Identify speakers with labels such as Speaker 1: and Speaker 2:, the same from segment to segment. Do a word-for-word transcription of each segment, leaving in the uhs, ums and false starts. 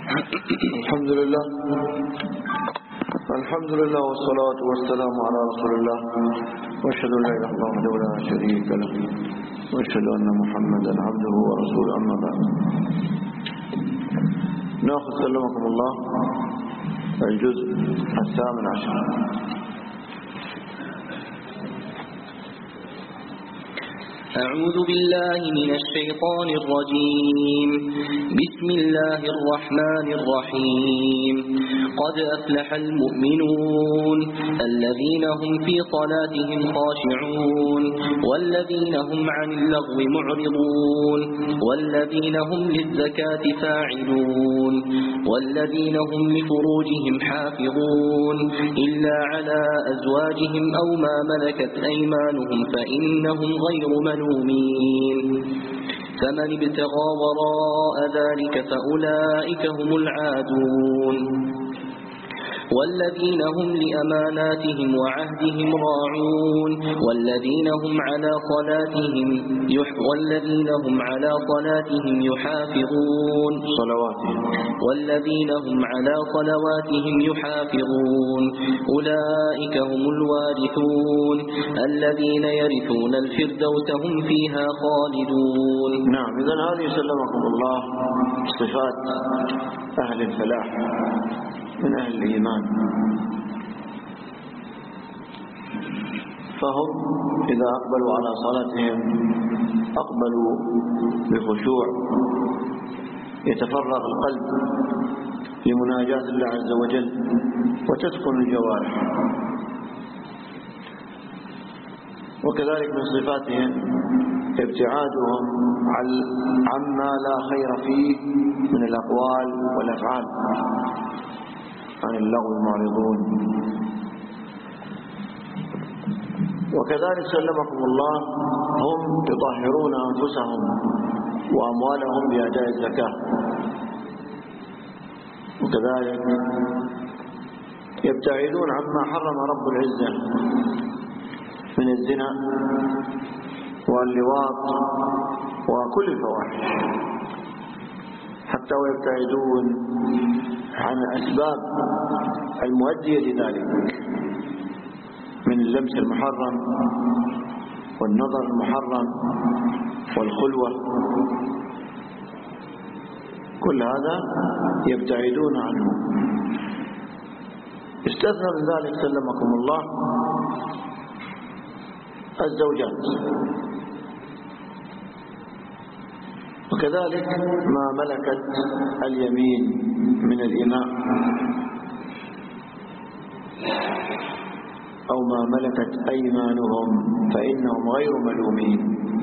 Speaker 1: الحمد لله الحمد لله والصلاة والسلام على رسول الله وأشهد أن لا إله إلا الله وحده لا شريك له وأشهد أن محمدا عبده ورسوله أما بعد. نأخذ سلمكم الله الجزء الثامن عشر.
Speaker 2: أعوذ بالله من الشيطان الرجيم. بسم الله الرحمن الرحيم. قد أفلح المؤمنون الذين هم في صلاتهم خاشعون والذين هم عن اللغو معرضون والذين هم للزكاة فاعلون والذين هم لفروجهم حافظون إلا على أزواجهم أو ما ملكت أيمانهم فإنهم غير ملومين. فمن ابتغى وراء ذلك فأولئك هم العادون. والذين هم لأماناتهم وعهدهم راعون والذين هم على صلاتهم يح والذين هم على صلاتهم يحافظون
Speaker 1: صلواتهم
Speaker 2: والذين هم على صلواتهم يحافظون أولئك هم الوارثون الذين يرثون الفردوس هم فيها خالدون.
Speaker 1: نعم، إذن هذه سلمكم الله صفات أهل الفلاح من أهل الإيمان. فهم إذا أقبلوا على صلاتهم أقبلوا بخشوع، يتفرغ القلب لمناجاة الله عز وجل وتسكن الجوارح. وكذلك من صفاتهم ابتعادهم عما لا خير فيه من الأقوال والأفعال، عن اللغو المعرضون. وكذلك سلمكم الله هم يطهرون أنفسهم وأموالهم بأداء الزكاة. وكذلك يبتعدون عما حرم رب العزة من الزنا واللواط وكل الفواحش، حتى ويبتعدون عن الأسباب المؤدية لذلك من اللمس المحرم والنظر المحرم والخلوة، كل هذا يبتعدون عنه. استثنى من ذلك سلمكم الله الزوجات، وكذلك ما ملكت اليمين من الإماء أو ما ملكت أيمانهم فإنهم غير ملومين.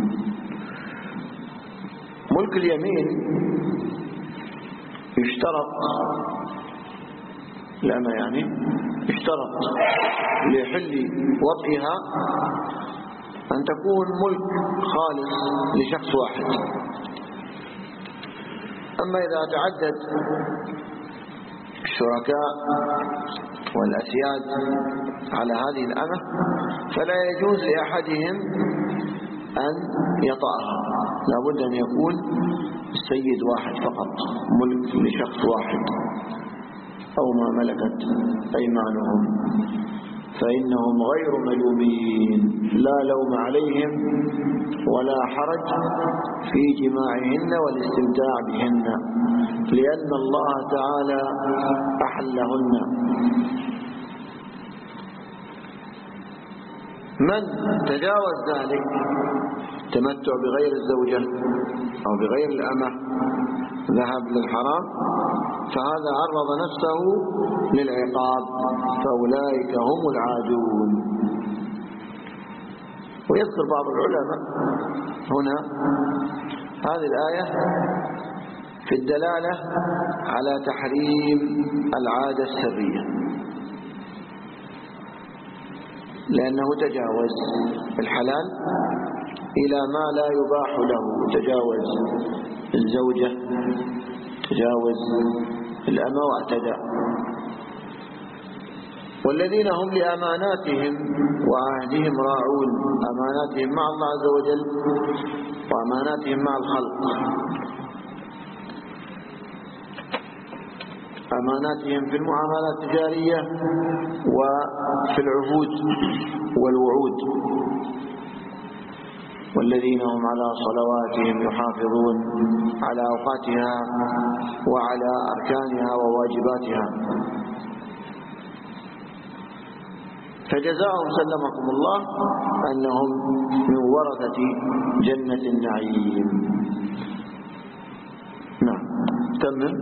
Speaker 1: ملك اليمين يشترط لما يعني يشترط لحل وطئها أن تكون ملك خالص لشخص واحد. أما إذا تعدد الشركاء والأسياد على هذه الأمة فلا يجوز لأحدهم أن يطأها، لابد أن يكون السيد واحد فقط، ملك لشخص واحد أو ما ملكت أيمانهم فإنهم غير ملومين، لا لوم عليهم ولا حرج في جماعهن والاستمتاع بهن، لأن الله تعالى أحلهن. من تجاوز ذلك تمتع بغير الزوجة أو بغير الأمة، ذهب للحرام، فهذا عرض نفسه للعقاب، فأولئك هم العادون. ويذكر بعض العلماء هنا هذه الآية في الدلالة على تحريم العادة السرية، لأنه تجاوز الحلال إلى ما لا يباح له، تجاوز الزوجة، تجاوز الأمة واعتدى. والذين هم لأماناتهم وعهدهم راعون، أماناتهم مع الله عز وجل وأماناتهم مع الخلق. أماناتهم في المعاملات التجارية وفي العهود والوعود. والذين هم على صلواتهم يحافظون، على أوقاتها وعلى أركانها وواجباتها. فجزاؤهم سلمكم الله أنهم من ورثة جنة النعيم. نعم تمام.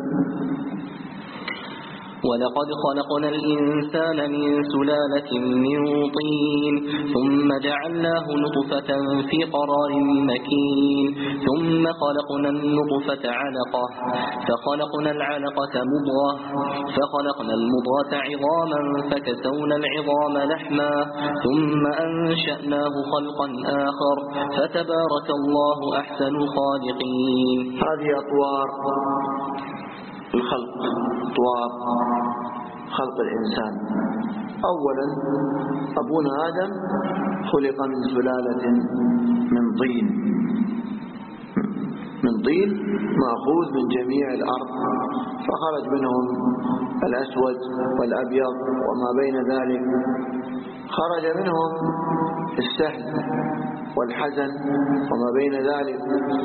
Speaker 2: ولقد خلقنا الإنسان من سلالة من طين ثم جعلناه نطفة في قرار مكين ثم خلقنا النطفة علقة فخلقنا العلقة مضغة فخلقنا المضغة عظاما فكسونا العظام لحما ثم أنشأناه خلقا آخر فتبارك الله أحسن الخالقين.
Speaker 1: هذه أطوار الخلق، أطوار خلق الإنسان. أولا أبونا آدم خلق من سلالة من طين، من طين مأخوذ من جميع الأرض، فخرج منهم الأسود والأبيض وما بين ذلك، خرج منهم السهل والحزن وما بين ذلك،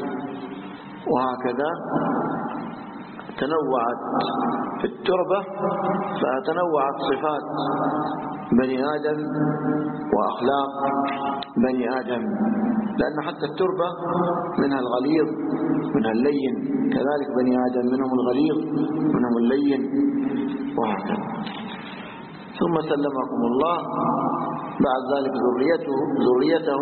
Speaker 1: وهكذا تنوعت في التربة، فتنوعت صفات بني آدم وأخلاق بني آدم، لأن حتى التربة منها الغليظ منها اللين، كذلك بني آدم منهم الغليظ منهم اللين، وهكذا. ثم سلمكم الله بعد ذلك ذريته ذريته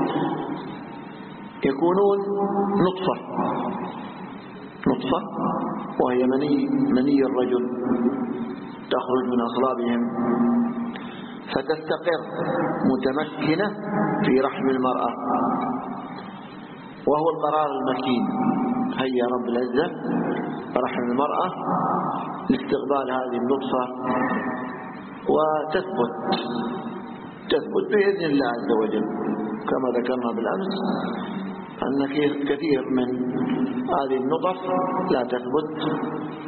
Speaker 1: يكونون نطفة نطفة وهي مني مني الرجل تخرج من أصلابهم فتستقر متمكنة في رحم المرأة، وهو القرار المكين. هيا رب العزة رحم المرأة لاستقبال هذه النطفة وتثبت تثبت بإذن الله عز وجل، كما ذكرنا بالأمس أن كثير من هذه النطف لا تثبت،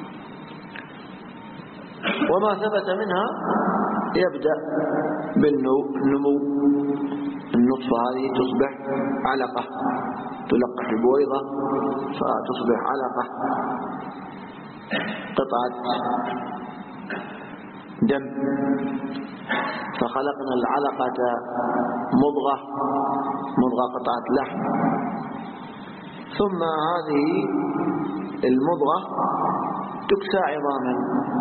Speaker 1: وما ثبت منها يبدأ بالنمو. النطفة هذه تصبح علقة، تلقح البويضة فتصبح علقة، قطعة دم، فخلقنا العلقة مضغة مضغة قطعة لحم، ثم هذه المضغة تكسى عظاما،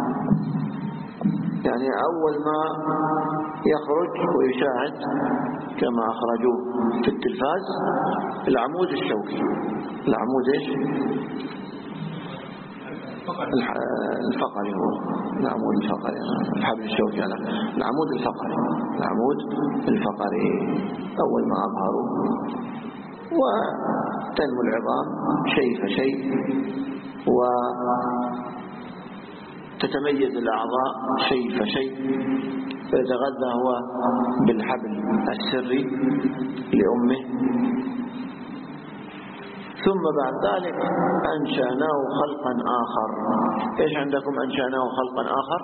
Speaker 1: يعني أول ما يخرج ويشاهد كما أخرجوه في التلفاز العمود الشوكي، العمود إيش؟ الفقري، هو العمود الفقري، الحبل الشوكي، على العمود الفقري، العمود الفقري أول ما أظهروا، وتنمو العظام شيء فشيء، وتتميز الأعضاء شيء فشيء، فيتغذى هو بالحبل السري لأمه. ثم بعد ذلك أنشأناه خلقا آخر. إيش عندكم أنشأناه خلقا آخر؟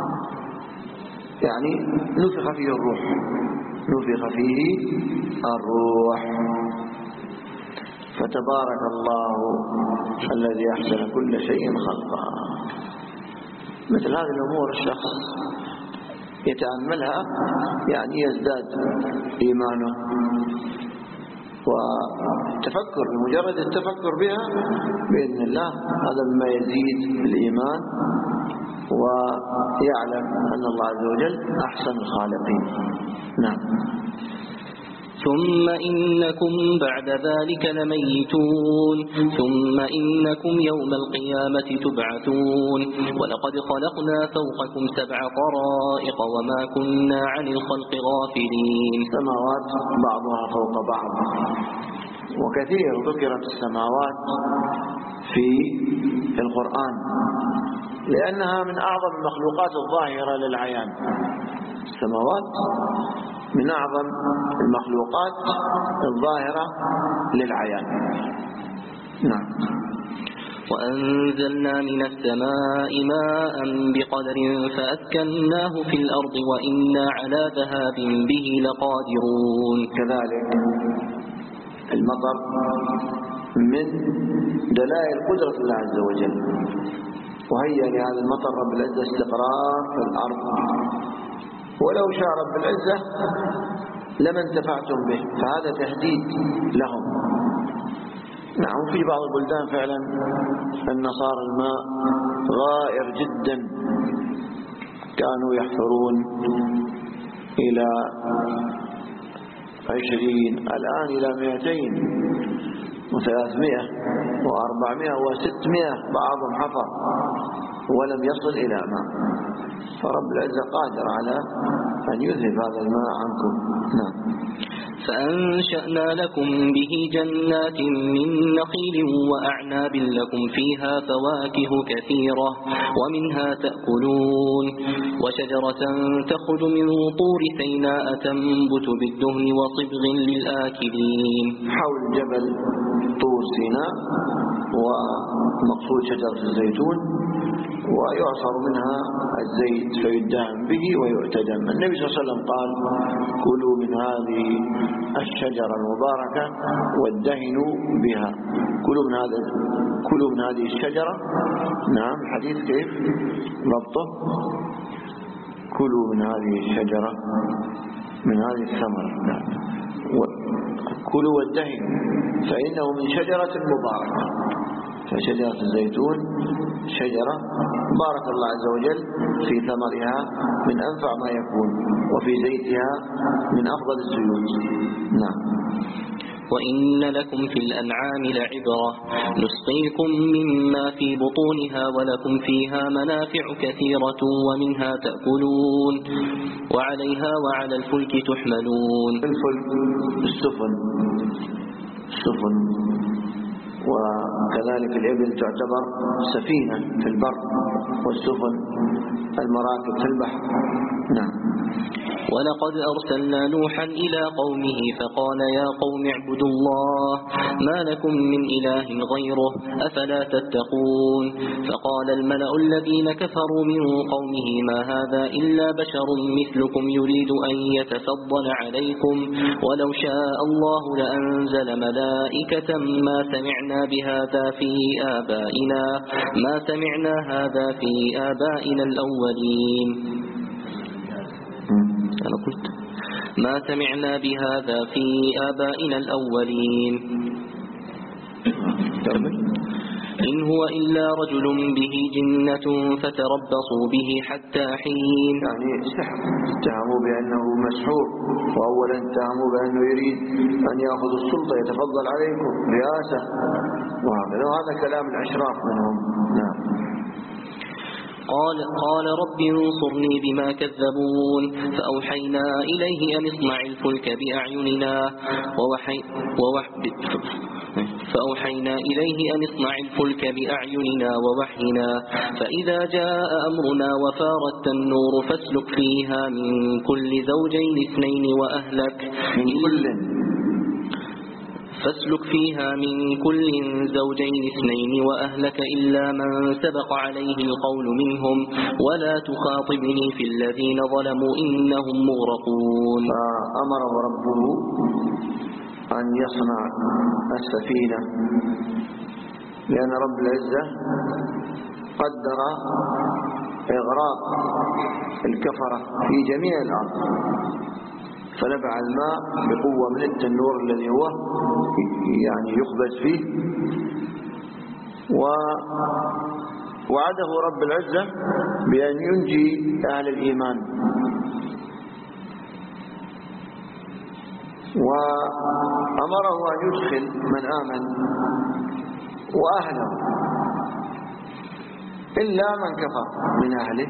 Speaker 1: يعني نفخ فيه الروح، نفخ فيه الروح. فتبارك الله الذي أحسن كل شيء خلقا. مثل هذه الأمور الشخص يتأملها يعني يزداد إيمانه، وتفكر بمجرد التفكر بها بإذن الله هذا مما يزيد الإيمان، ويعلم أن الله عز وجل أحسن الخالقين. نعم.
Speaker 2: ثم إنكم بعد ذلك لميتون ثم إنكم يوم القيامة تبعثون ولقد خلقنا فوقكم سبع طرائق وما كنا عن الخلق غافلين.
Speaker 1: السماوات بعضها فوق بعض، وكثير ذكرت السماوات في القرآن لأنها من أعظم المخلوقات الظاهرة للعيان. السماوات من أعظم المخلوقات الظاهرة للعيان. نعم.
Speaker 2: وأنزلنا من السماء ماء بقدر فأسكناه في الأرض وإنا على ذهاب به لقادرون.
Speaker 1: كذلك المطر من دلائل قدرة الله عز وجل، وهيا لهذا المطر رب العزة استقرار في الأرض، ولو شاء رب العزة لما انتفعتم به، فهذا تهديد لهم. نعم، في بعض البلدان فعلا أن صار الماء غائر جدا، كانوا يحفرون إلى عشرين الآن إلى مئتين وثلاثمائة وأربعمائة وستمائة بعضهم حفر ولم يصل إلى ماء، فرب العزة قادر على أن يذهب هذا الماء عنكم. نعم.
Speaker 2: فأنشأنا لكم به جنات من نخيل وأعناب لكم فيها فواكه كثيرة ومنها تأكلون، وشجرة تخرج من طور سيناء تنبت بالدهن وصبغ للآكلين.
Speaker 1: حول جبل طور سيناء، ومقصود شجرة الزيتون، ويعصر منها الزيت فيدهن به ويؤتدم. النبي صلى الله عليه وسلم قال: كلوا من هذه الشجرة المباركة وادهنوا بها. كلوا من هذا كلوا من هذه الشجرة. نعم، حديث كيف ضبطه؟ كلوا من هذه الشجرة، من هذه الثمرة. نعم. كلوا وادهنوا، فإنه من شجرة مباركة. فشجرة الزيتون شجرة بارك الله عز وجل في ثمرها من أنفع ما يكون، وفي زيتها من أفضل الزيوت. نعم.
Speaker 2: وإن لكم في الأنعام لعبرة نسقيكم مما في بطونها ولكم فيها منافع كثيرة ومنها تأكلون وعليها وعلى الفلك تحملون.
Speaker 1: الفلك السفن السفن وكذلك الإبل تعتبر سفينة في البر، والسفن المراكب في البحر. نعم.
Speaker 2: ولقد أرسلنا نوحا إلى قومه فقال: يا قوم اعبدوا الله ما لكم من إله غيره أفلا تتقون. فقال الملأ الذين كفروا من قومه: ما هذا إلا بشر مثلكم يريد أن يتفضل عليكم ولو شاء الله لأنزل ملائكة ما سمعنا بهذا في آبائنا ما سمعنا هذا في آبائنا الأولين. أنا قلت ما سمعنا بهذا في آبائنا الأولين. إن هو إلا رجل به جنة فتربصوا به حتى حين.
Speaker 1: يعني سحر، اتهموا بأنه مسحور، وأولا اتهموا بأنه يريد أن يأخذ السلطة يتفضل عليكم رئاسة، وهذا وهذا كلام الأشراف منهم. نعم.
Speaker 2: قال, قال رب انصرني بما كذبون فأوحينا إليه أن اصنع الفلك بأعيننا ووحي ووح فأوحينا إليه أن اصنع الفلك بأعيننا ووحينا فإذا جاء أمرنا وفارت النور فاسلك فيها من كل زوجين اثنين وأهلك
Speaker 1: من كل
Speaker 2: فاسلك فيها من كل زوجين اثنين وأهلك إلا من سبق عليه القول منهم ولا تخاطبني في الذين ظلموا إنهم مغرقون.
Speaker 1: فأمره ربه أن يصنع السفينة، لأن رب العزة قدر إغراق الكفرة في جميع الأرض، فنبع الماء بقوة من التنور الذي هو يعني يخبز فيه، ووعده رب العزة بأن ينجي أهل الإيمان، وأمره أن يدخل من آمن وأهله إلا من كفر من أهله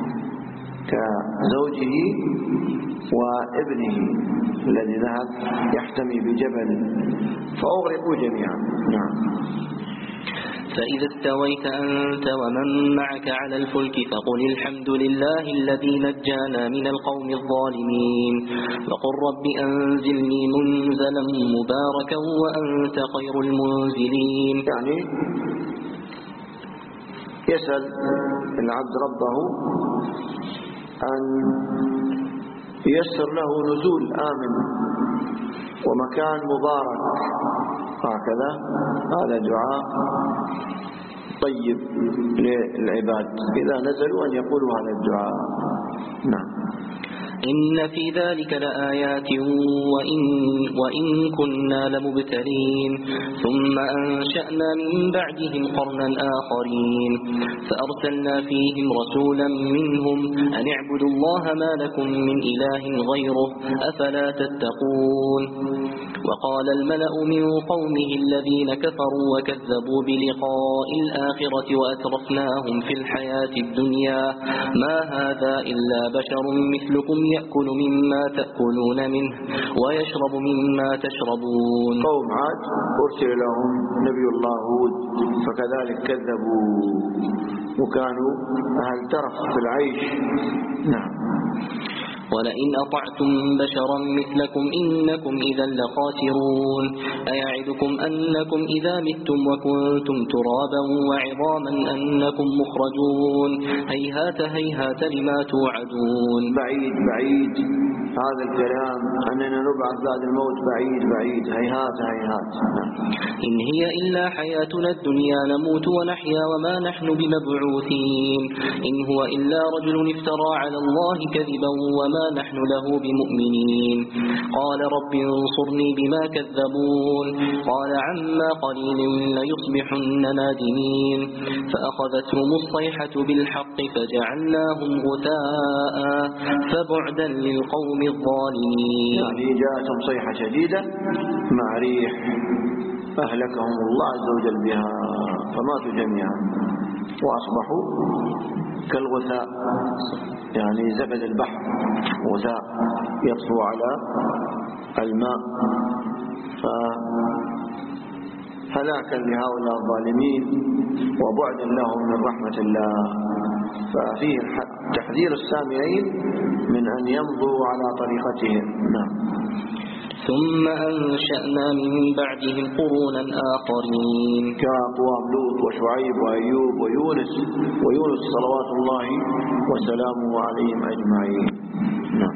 Speaker 1: كزوجه وابنه الذي ذهب يحتمي بجبل فأغرقوا جميعا. نعم.
Speaker 2: فإذا استويت أنت ومن معك على الفلك فقل الحمد لله الذي نجانا من القوم الظالمين وقل رب أنزلني منزلا مباركا وأنت خير المنزلين.
Speaker 1: يعني يسأل العبد ربه أن ييسر له نزول آمن ومكان مبارك، هكذا هذا دعاء طيب للعباد إذا نزلوا أن يقولوا هذا الدعاء. نعم.
Speaker 2: إن في ذلك لآيات وإن, وإن كنا لمبتلين ثم أنشأنا من بعدهم قرنا آخرين فأرسلنا فيهم رسولا منهم أن اعبدوا الله ما لكم من إله غيره أفلا تتقون. وقال الملأ من قومه الذين كفروا وكذبوا بلقاء الآخرة وأترفناهم في الحياة الدنيا ما هذا إلا بشر مثلكم يأكل مما تأكلون منه ويشرب مما تشربون.
Speaker 1: قوم عاد أرسل لهم نبي الله هود فكذلك كذبوا وكانوا أهل ترف في العيش. نعم.
Speaker 2: ولئن أطعتم بشرا مثلكم إنكم إذا لخاسرون. أيعدكم أنكم إذا متم وكنتم ترابا وعظاما أنكم مخرجون هيهات هيهات لما توعدون.
Speaker 1: بعيد بعيد هذا الكلام أننا نبعث بعد الموت، بعيد بعيد هيهات هيهات.
Speaker 2: إن هي إلا حياتنا الدنيا نموت ونحيا وما نحن بمبعوثين. إن هو إلا رجل افترى على الله كذبا وما نحن له بمؤمنين. قال رب انصرني بما كذبون. قال عما قليل ليصبحن نادمين. فأخذتهم الصيحة بالحق فجعلناهم غثاء فبعدا للقوم الظالمين.
Speaker 1: يعني جاءتهم صيحة شديدة مع ريح أهلكهم الله عز وجل بها فماتوا جميعا وأصبحوا كالغثاء، يعني زبد البحر غثاء يطفو على الماء. فهلاكا لهؤلاء الظالمين وبعدا لهم من رحمة الله. ففيه تحذير السامعين من أن يمضوا على طريقتهم. نعم.
Speaker 2: ثم أنشأنا من بعدهم قرونا آخرين
Speaker 1: كأقوام لوط وشعيب وأيوب ويونس ويونس صلوات الله وسلامه عليهم أجمعين. نعم.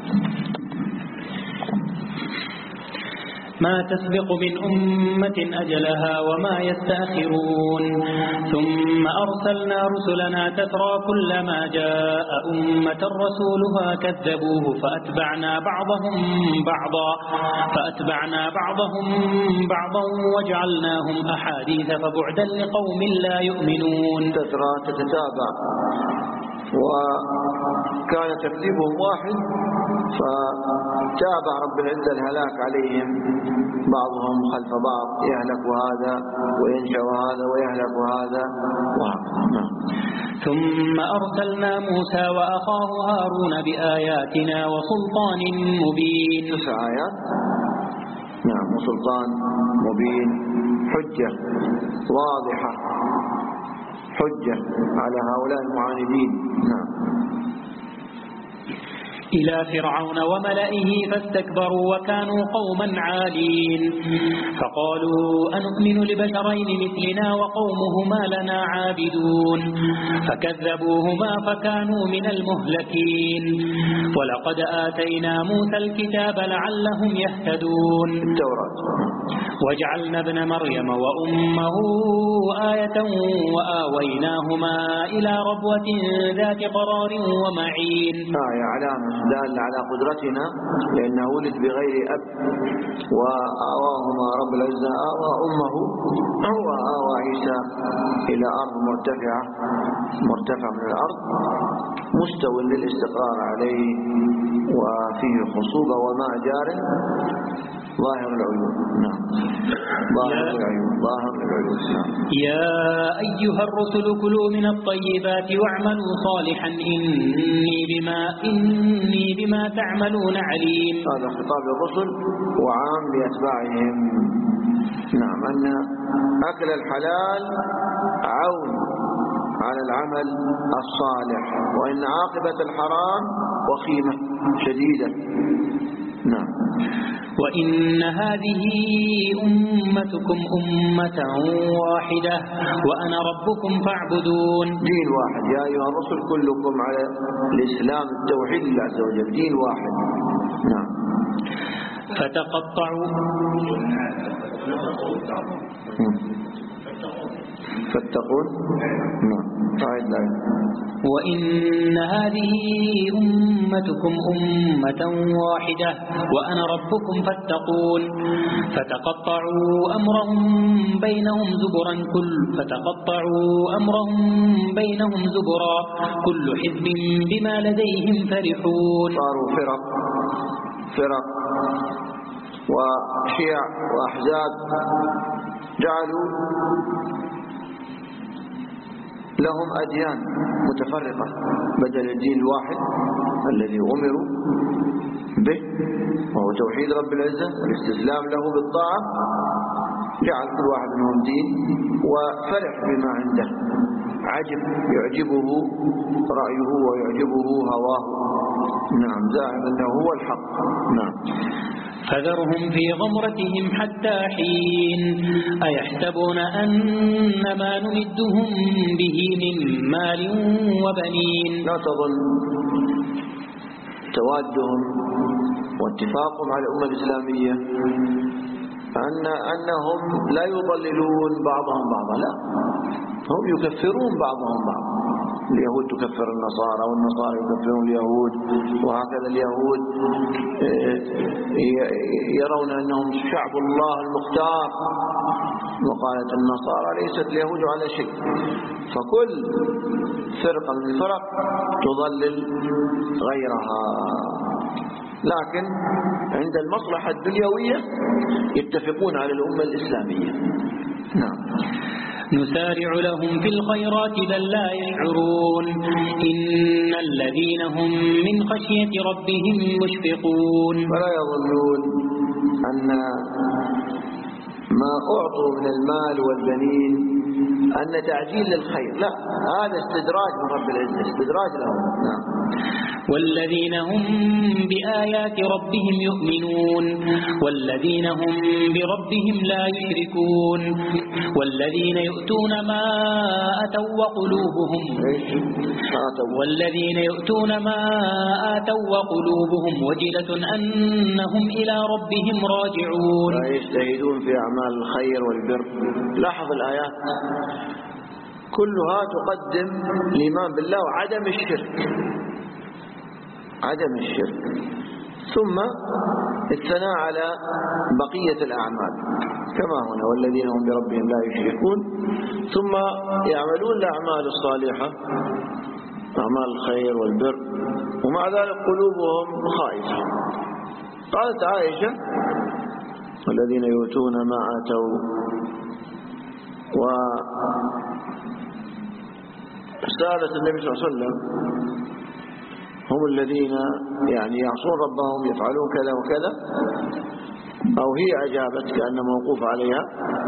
Speaker 3: ما تسبق من أمة أجلها وما يستأخرون. ثم أرسلنا رسلنا تترى كلما جاء أمة رسولها كذبوه فأتبعنا بعضهم بعضا فأتبعنا بعضهم بعضا وجعلناهم أحاديث فبعدا لقوم لا يؤمنون.
Speaker 1: تترى تتتابع وكان ترتيبهم واحد فتابع رب العزة الهلاك عليهم بعضهم خلف بعض، يهلك هذا وينشأ هذا ويهلك هذا وهكذا.
Speaker 3: ثم أرسلنا موسى وأخاه هارون بآياتنا وسلطان مبين.
Speaker 1: تسع آيات. نعم. وسلطان مبين، حجة واضحة، حجة على هؤلاء المعاندين. نعم.
Speaker 3: إلى فرعون وملئه فاستكبروا وكانوا قوما عالين. فقالوا أنؤمن لبشرين مثلنا وقومهما لنا عابدون. فكذبوهما فكانوا من المهلكين. ولقد آتينا موسى الكتاب لعلهم يهتدون.
Speaker 1: التوراة.
Speaker 3: وجعلنا ابن مريم وأمه آية وآويناهما إلى ربوة ذات قرار ومعين.
Speaker 1: آية علامة دال على قدرتنا لأنه ولد بغير أب وآواهما رب العزة آوى أمه هو آوى عيسى إلى أرض مرتفعة مرتفع من الأرض مستوى للاستقرار عليه وفيه خصوبة وماء جار ظاهر العيون. نعم. ظاهر العيون ظاهر العيون. نعم.
Speaker 3: يا أيها الرسل كلوا من الطيبات واعملوا صالحا إني بما إني بما تعملون عليم.
Speaker 1: هذا خطاب الرسل وعام لأتباعهم. نعم. أن أكل الحلال عون على العمل الصالح وإن عاقبة الحرام وخيمة شديدة. نعم.
Speaker 3: وإن هذه أمتكم أمة واحدة وأنا ربكم فاعبدون.
Speaker 1: دين واحد يا أيها الرسل كلكم على الإسلام التوحيد لله عز وجل، دين واحد. نعم.
Speaker 3: فتقطعوا
Speaker 1: فاتقون. نعم. طيب.
Speaker 3: وإن هذه أمتكم أمة واحدة وأنا ربكم فاتقون. فتقطعوا أمرهم بينهم زبرا كل فتقطعوا أمرهم بينهم زبرا كل حزب بما لديهم فرحون.
Speaker 1: صاروا فرق فرق وشيع وأحزاب، جعلوا لهم أديان متفرقة بدل الدين الواحد الذي أمروا به وهو توحيد رب العزة والاستسلام له بالطاعة. جعل كل واحد منهم دين وفرح بما عنده، عجب يعجبه رأيه ويعجبه هواه. نعم. زعم أنه هو الحق. نعم.
Speaker 3: فذرهم في غمرتهم حتى حين أيحسبون أن ما نمدهم به من مال وبنين.
Speaker 1: لا تظن توادهم واتفاقهم على الأمة الإسلامية أن أنهم لا يضللون بعضهم بعضا، لا، هم يكفرون بعضهم بعضا. اليهود تكفر النصارى والنصارى يكفرون اليهود، وهكذا اليهود يرون أنهم شعب الله المختار، وقالت النصارى ليست اليهود على شيء. فكل فرقة من الفرق تضلل غيرها، لكن عند المصلحة الدنيوية يتفقون على الأمة الإسلامية. نعم.
Speaker 3: نسارع لهم في الخيرات بل لا يشعرون إن الذين هم من خشية ربهم مشفقون.
Speaker 1: فلا يظنون أن ما أعطوا من المال والبنين أن تعجيل للخير، لا، هذا استدراج من رب العزة، استدراج لهم. نعم.
Speaker 3: والذين هم بآيات ربهم يؤمنون والذين هم بربهم لا يشركون والذين يؤتون ما آتوا وقلوبهم والذين يؤتون ما آتوا وقلوبهم وجلة أنهم إلى ربهم راجعون.
Speaker 1: يجتهدون في أعمال الخير والبر. لاحظ الآيات كلها تقدم الإيمان بالله وعدم الشرك، عدم الشرك، ثم الثناء على بقية الأعمال كما هنا والذين هم بربهم لا يشركون، ثم يعملون الأعمال الصالحة أعمال الخير والبر ومع ذلك قلوبهم خائفة. قالت عائشة والذين يؤتون ما آتوا وسألت النبي صلى الله عليه وسلم هم الذين يعني يعصون ربهم يفعلون كذا وكذا، أو هي أجابت كأن موقوف عليها،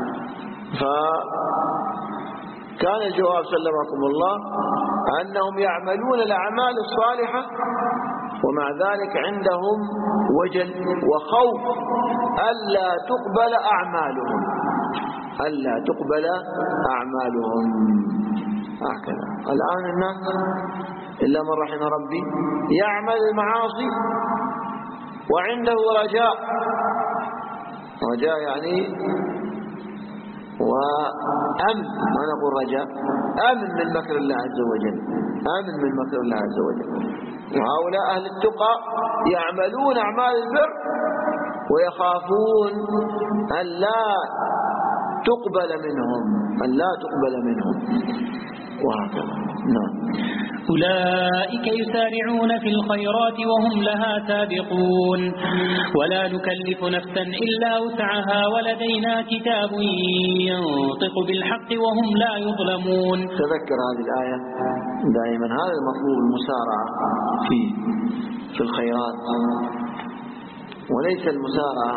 Speaker 1: فكان الجواب سلمكم الله أنهم يعملون الأعمال الصالحة ومع ذلك عندهم وجل وخوف ألا تقبل أعمالهم ألا تقبل أعمالهم هكذا. الآن الناس إلا من رحم ربي يعمل المعاصي وعنده رجاء، رجاء يعني وأمن، ما نقول رجاء، أمن من مكر الله عز وجل، أمن من مكر الله عز وجل. وهؤلاء أهل التقى يعملون أعمال البر ويخافون أن لا تقبل منهم أن لا تقبل منهم وهكذا. نعم.
Speaker 3: أولئك يسارعون في الخيرات وهم لها سابقون ولا نكلف نفسا إلا وسعها ولدينا كتاب ينطق بالحق وهم لا يظلمون.
Speaker 1: تذكر هذه الآية دائما، هذا المطلوب المسارعة فيه في الخيرات، وليس المسارعة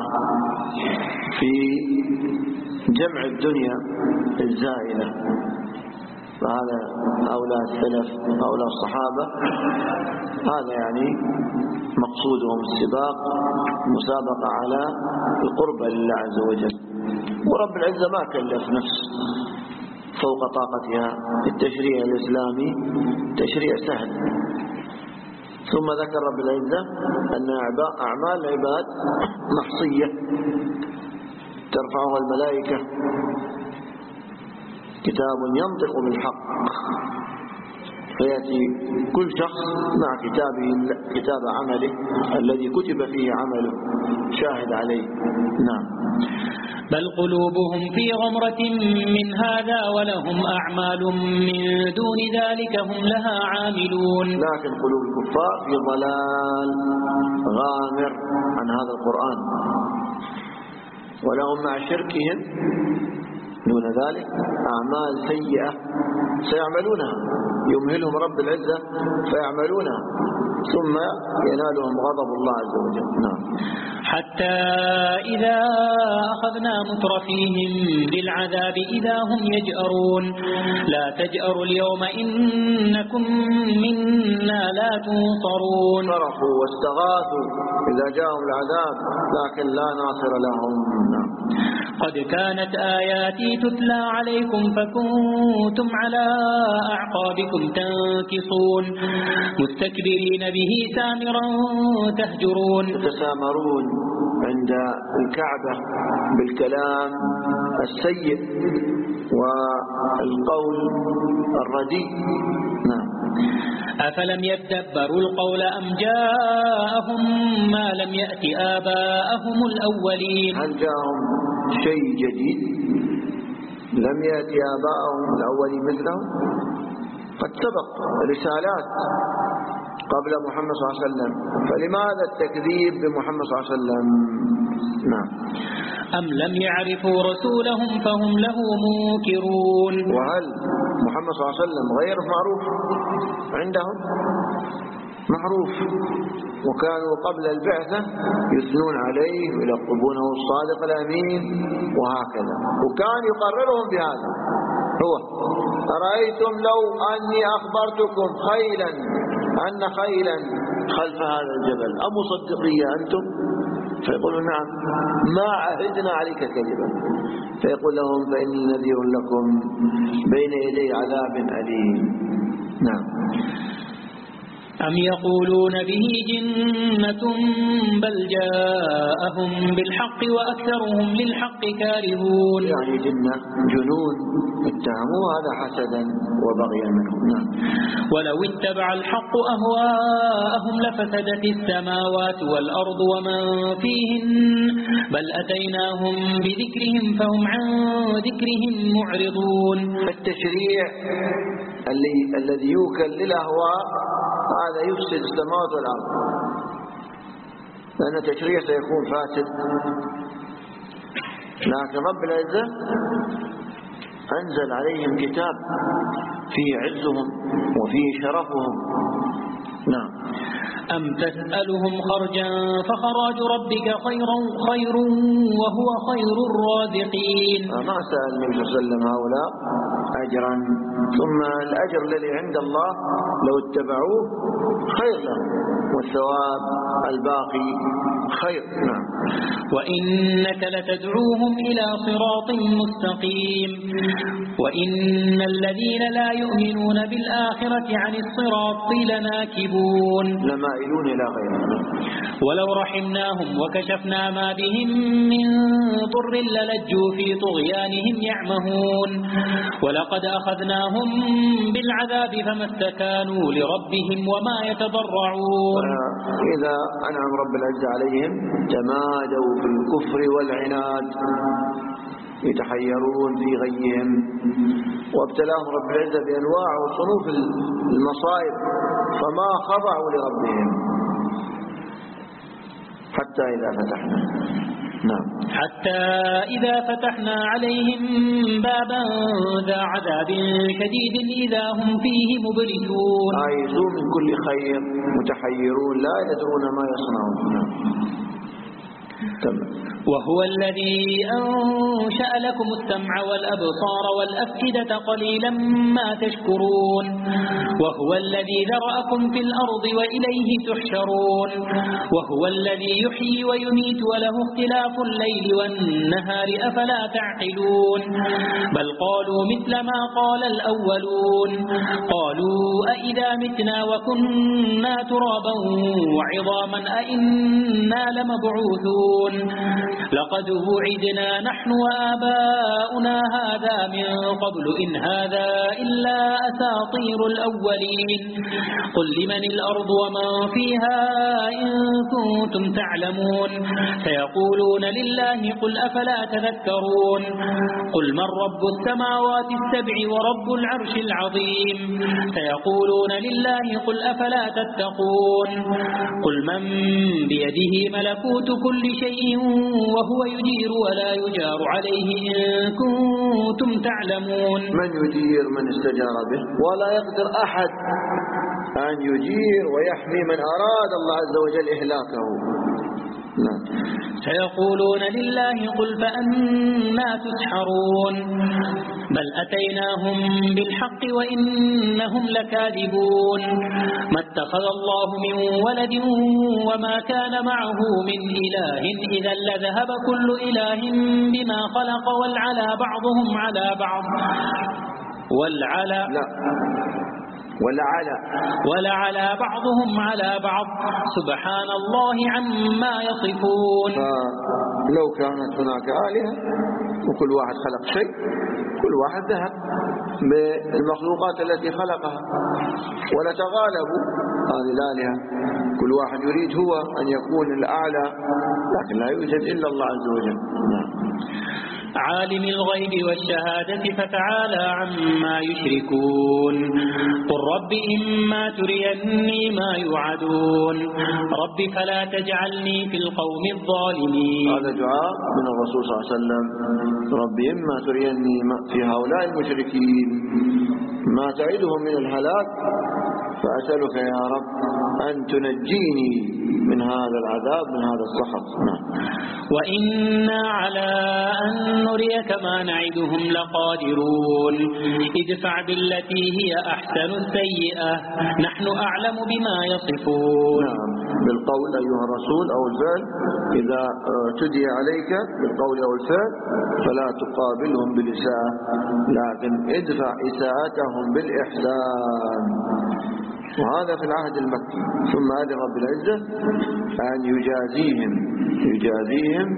Speaker 1: في جمع الدنيا الزائلة فهذا هؤلاء السلف هؤلاء الصحابة هذا يعني مقصودهم السباق، مسابقة على القرب لله عز وجل. ورب العزة ما كلف نفس فوق طاقتها، التشريع الإسلامي تشريع سهل. ثم ذكر رب العزة أن أعمال العباد محصية ترفعها الملائكة، كتاب ينطق بالحق، فيأتي كل شخص مع كتابه كتاب عمله الذي كتب فيه عمله شاهد عليه. نعم.
Speaker 3: بل قلوبهم في غمرة من هذا ولهم أعمال من دون ذلك هم لها عاملون.
Speaker 1: لكن قلوب الكفار في ضلال غامر عن هذا القرآن، ولهم مع شركهم دون ذلك أعمال سيئة سيعملونها، يمهلهم رب العزة فيعملونها ثم ينالهم غضب الله عز وجل. نعم.
Speaker 3: حتى إذا أخذنا مترفيهم بالعذاب إذا هم يجأرون لا تجأروا اليوم إنكم منا لا تنصرون.
Speaker 1: صرخوا واستغاثوا إذا جاءهم العذاب لكن لا ناصر لهم. نعم.
Speaker 3: قد كانت آياتي تتلى عليكم فكنتم على أعقابكم تنكصون مستكبرين به سامرا تهجرون.
Speaker 1: يتسامرون عند الكعبة بالكلام السيء والقول الرديء. نعم.
Speaker 3: أفلم يدبروا القول أم جاءهم ما لم يأت آباءهم الأولين.
Speaker 1: هل جاءهم شيء جديد لم يأتي آباءهم الأولين مثلهم؟ قد سبق رسالات قبل محمد صلى الله عليه وسلم، فلماذا التكذيب بمحمد صلى الله عليه وسلم؟ نعم.
Speaker 3: أم لم يعرفوا رسولهم فهم له منكرون.
Speaker 1: وهل محمد صلى الله عليه وسلم غير معروف عندهم؟ معروف، وكانوا قبل البعثة يثنون عليه ويلقبونه الصادق الأمين وهكذا، وكان يقررهم بهذا. هو أرأيتم لو أني أخبرتكم خيلا أن خيلا خلف هذا الجبل أمصدقية أنتم؟ فيقولون نعم ما عهدنا عليك كذبا. فيقول لهم فإني نذير لكم بين يدي عذاب أليم. نعم.
Speaker 3: أم يقولون به جنة بل جاءهم بالحق وأكثرهم للحق كارهون.
Speaker 1: يعني جنة جنون اتهموا هذا حسدا وبغيا منهم. نعم.
Speaker 3: ولو اتبع الحق أهواءهم لفسدت السماوات والأرض ومن فيهن بل أتيناهم بذكرهم فهم عن ذكرهم معرضون.
Speaker 1: التشريع الذي يوكل للأهواء هذا يفسد السماوات والأرض، لأن التشريع سيكون فاسد. لكن رب العزة أنزل عليهم كتاب فيه عزهم وفيه شرفهم. نعم.
Speaker 3: أم تسألهم خرجا فخراج ربك خير خير وهو خير الرازقين.
Speaker 1: ما سأل النبي صلى الله عليه وسلم هؤلاء أجرا، ثم الأجر الذي عند الله لو اتبعوه خير لهم والثواب الباقي خير. نعم.
Speaker 3: وإنك لتدعوهم إلى صراط مستقيم وإن الذين لا يؤمنون بالآخرة عن الصراط لناكبون
Speaker 1: لمائلون إلى غيره.
Speaker 3: ولو رحمناهم وكشفنا ما بهم من ضر للجوا في طغيانهم يعمهون ولقد أخذناهم بالعذاب فما استكانوا لربهم وما يتضرعون.
Speaker 1: إذا أنعم رب العزة عليهم تمادوا في الكفر والعناد يتحيرون في غيهم، وابتلاهم رب العزة بأنواع وصنوف المصائب فما خضعوا لربهم حتى إذا فتحنا. نعم.
Speaker 3: حتى إذا فتحنا عليهم بابا ذا عذاب شديد إذا هم فيه مبلسون.
Speaker 1: عايزون من كل خير متحيرون لا يدرون ما يصنعون.
Speaker 3: وهو الذي أنشأ لكم السمع والأبصار والأفئدة قليلا ما تشكرون وهو الذي ذرأكم في الأرض وإليه تحشرون وهو الذي يحيي ويميت وله اختلاف الليل والنهار أفلا تعقلون بل قالوا مثل ما قال الأولون قالوا أئذا متنا وكنا ترابا وعظاما أئنا لمبعوثون لقد وعدنا نحن وآباؤنا هذا من قبل إن هذا إلا أساطير الأولين قل لمن الأرض ومن فيها إن كنتم تعلمون سيقولون لله قل أفلا تذكرون قل من رب السماوات السبع ورب العرش العظيم سيقولون لله قل أفلا تتقون قل من بيده ملكوت كل شيء وهو يجير ولا يجار عليه إن كنتم تعلمون
Speaker 1: من يجير من استجار به ولا يقدر أحد أن يجير ويحمي من أراد الله عز وجل إهلاكه. نعم.
Speaker 3: سيقولون لله قل فأنا تسحرون بل أتيناهم بالحق وإنهم لكاذبون ما اتخذ الله من ولد وما كان معه من إله إذا لذهب كل إله بما خلق والعلى بعضهم على بعض والعلى
Speaker 1: لا ولعلى
Speaker 3: ولعلى بعضهم على بعض سبحان الله عما يصفون.
Speaker 1: لو كانت هناك آلهة وكل واحد خلق شيء كل واحد ذهب بالمخلوقات التي خلقها ولتغالبوا هذه الآلهة كل واحد يريد هو أن يكون الأعلى لكن لا يوجد إلا الله عز وجل.
Speaker 3: عالم الغيب والشهادة فتعالى عما يشركون قل رب إما تريني ما يوعدون رب فلا تجعلني في القوم الظالمين.
Speaker 1: هذا دعاء من الرسول صلى الله عليه وسلم رب إما تريني في هؤلاء المشركين ما تعدهم من الهلاك فأسألك يا رب أن تنجيني من هذا العذاب من هذا السخط.
Speaker 3: وإنا على أن نريك ما نعدهم لقادرون ادفع بالتي هي أحسن السيئة نحن أعلم بما يصفون.
Speaker 1: نعم. بالقول أيها الرسول أو الفعل إذا تدي عليك بالقول أو الفعل فلا تقابلهم بالإساءة لكن ادفع إساءتهم بالإحسان وهذا في العهد المكي ثم هذا رب العزة أن يجازيهم يجازيهم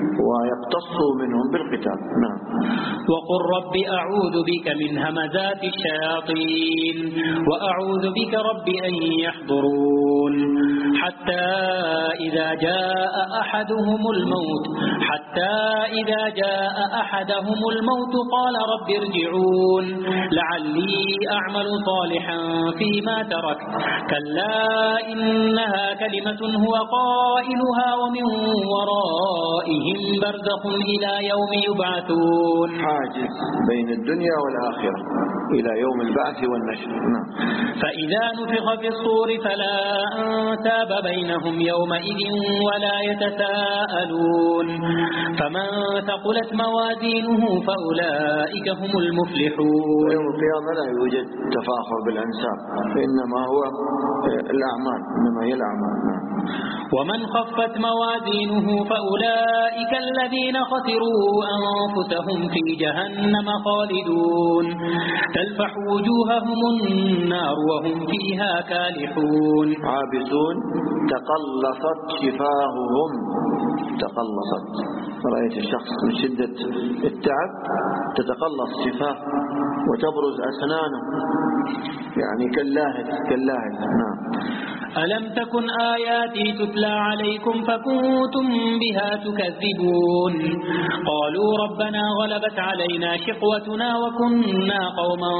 Speaker 1: ويقتصوا منهم بالقتال. نعم.
Speaker 3: وقل رب أعوذ بك من همزات الشياطين وأعوذ بك رب أن يحضرون حتى إذا جاء أحدهم الموت حتى إذا جاء أحدهم الموت قال رب ارجعون لعلي أعمل صالحا فيما تركت كلا إنها كلمة هو قائلها ومن ورائهم برزخ إلى يوم يبعثون.
Speaker 1: حاجز بين الدنيا والآخرة إلى يوم البعث والنشر. نعم.
Speaker 3: فإذا نفخ في الصور فلا أنساب بينهم يومئذ ولا يتساءلون فمن ثقلت موازينه فأولئك هم المفلحون.
Speaker 1: يوم القيامة لا يوجد تفاخر بالأنساب إنما هو الأعمال إنما هي الأعمال.
Speaker 3: ومن خفت موازينه فأولئك الذين خسروا أنفسهم في جهنم خالدون تلفح وجوههم النار وهم فيها كالحون.
Speaker 1: عابسون تقلصت شفاههم تقلصت رأيت الشخص من شدة التعب تتقلص شفاه وتبرز أسنانه يعني كاللاهث كاللاهث. نعم.
Speaker 3: ألم تكن آياتي تتلى عليكم فكنتم بها تكذبون قالوا ربنا غلبت علينا شقوتنا وكنا قوما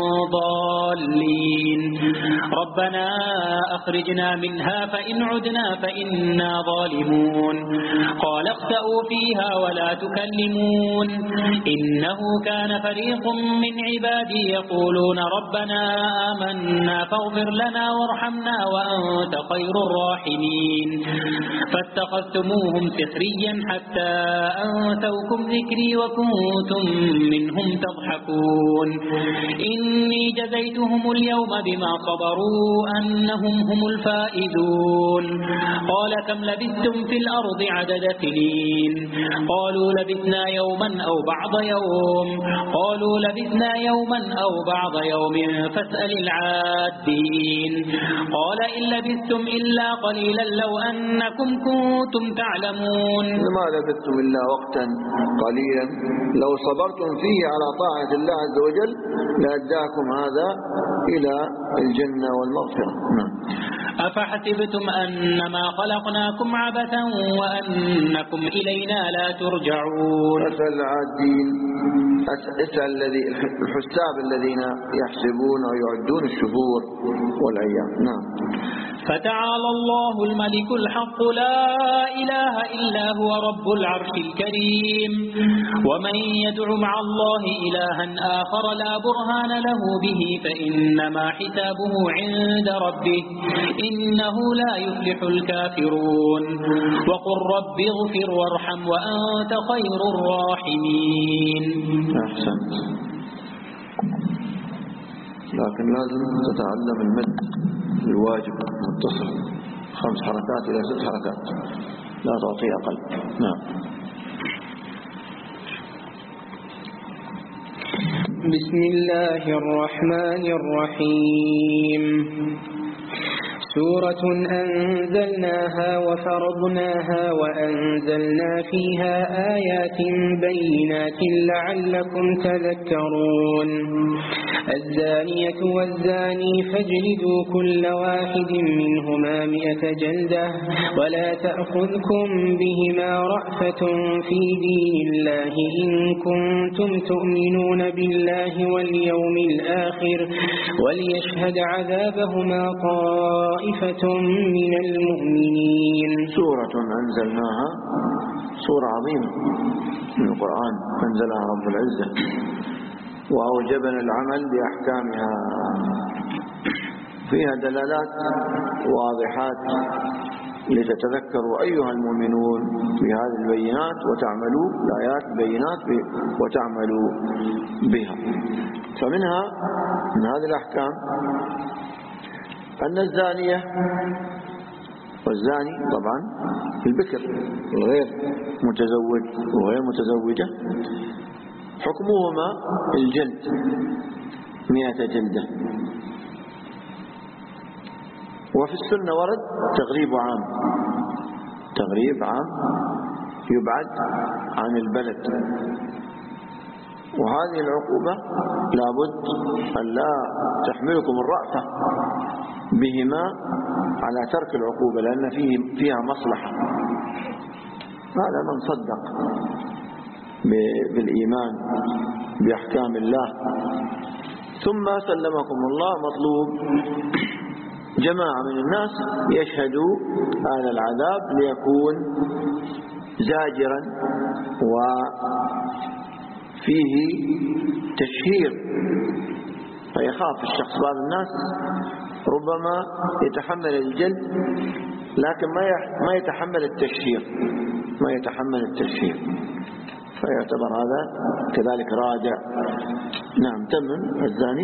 Speaker 3: ضالين ربنا أخرجنا منها فإن عدنا فإنا ظالمون قال اخسأوا فيها ولا تكلمون إنه كان فريق من عبادي يقولون ربنا آمنا فاغفر لنا وارحمنا وأنت خير الراحمين فاتخذتموهم سخريا حتى أنسوكم ذكري وكنتم منهم تضحكون إني جزيتهم اليوم بما صبروا أنهم هم الفائزون قال كم لبثتم في الأرض عدد سنين قالوا لبثنا يوما أو بعض يوم قالوا لبثنا يوما أو بعض يوم فاسأل العادين قال إن لبثتم إلا قليلا لو أنكم كنتم تعلمون
Speaker 1: ما لبثتم إلا وقتا قليلا لو صبرتم فيه على طاعة الله عز وجل لأداكم هذا إلى الجنة والمغفرة.
Speaker 3: أفحسبتم أنما خلقناكم عبثا وأنكم إلينا لا ترجعون
Speaker 1: أسأل العادين اسأل الذي الحساب الذين يحسبون ويعدون الشهور والأيام. نعم.
Speaker 3: فتعالى الله الملك الحق لا إله إلا هو رب العرش الكريم ومن يدع مع الله إلها آخر لا برهان له به فإنما حسابه عند ربه إنه لا يفلح الكافرون وقل رب اغفر وارحم وأنت خير الراحمين.
Speaker 1: أحسنت. لكن لازم تتعلم المد الواجب المتصل خمس حركات إلى ست حركات لا تعطي أقل. نعم.
Speaker 4: بسم الله الرحمن الرحيم سورة أنزلناها وفرضناها وأنزلنا فيها آيات بينات لعلكم تذكرون الزانية والزاني فاجلدوا كل واحد منهما مئة جلدة ولا تأخذكم بهما رأفة في دين الله إن كنتم تؤمنون بالله واليوم الآخر وليشهد عذابهما طائفة من المؤمنين.
Speaker 1: سورة أنزلناها سورة عظيمة من القرآن أنزلها رب العزة وأوجبنا العمل بأحكامها فيها دلالات واضحات لتتذكروا أيها المؤمنون بهذه البينات وتعملوا الآيات البينات وتعملوا بها. فمنها من هذه الأحكام أن الزانية والزاني طبعا البكر الغير متزوج وغير متزوجة حكمهما الجلد مئة جلدة. وفي السنة ورد تغريب عام تغريب عام يبعد عن البلد. وهذه العقوبة لابد أن لا تحملكم الرأفة بهما على ترك العقوبة لأن فيه فيها مصلحة. هذا من صدق بالإيمان بأحكام الله ثم سلمكم الله مطلوب جماعة من الناس يشهدوا هذا العذاب ليكون زاجرا وفيه تشهير فيخاف الشخص. بعض الناس ربما يتحمل الجلد لكن ما يتحمل التشهير ما يتحمل التشهير فيعتبر هذا كذلك راجع. نعم. تمام. الزاني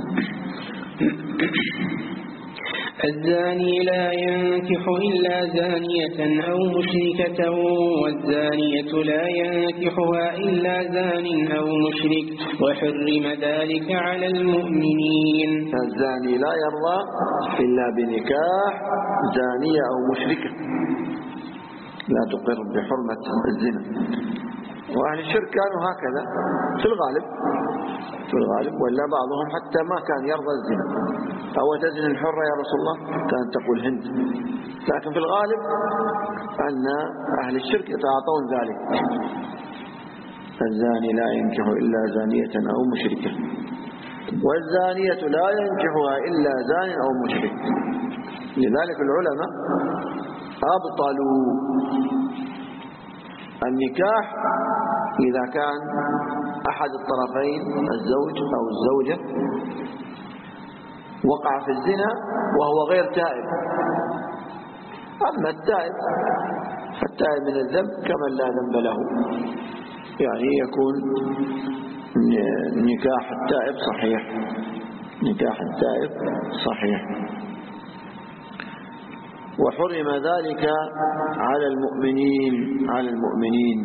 Speaker 4: الزاني لا ينكح إلا زانية أو مشركة والزانية لا ينكحها إلا زان أو مشرك وحرم ذلك على المؤمنين.
Speaker 1: الزاني لا يرضى إلا بنكاح زانية أو مشركة لا تقر بحرمة الزنا. وأهل الشرك كانوا هكذا في الغالب في الغالب ولا بعضهم حتى ما كان يرضى الزنا. أو تزن الحرة يا رسول الله كانت تقول هند. لكن في الغالب أن أهل الشرك يتعاطون ذلك. الزاني لا ينكح إلا زانية أو مشركة والزانية لا ينكحها إلا زان أو مشرك. لذلك العلماء أبطلوا النكاح إذا كان أحد الطرفين الزوج أو الزوجة وقع في الزنا وهو غير تائب أما التائب فالتائب من الذنب كمن لا ذنب له، يعني يكون نكاح التائب صحيح، نكاح التائب صحيح. وحرم ذلك على المؤمنين على المؤمنين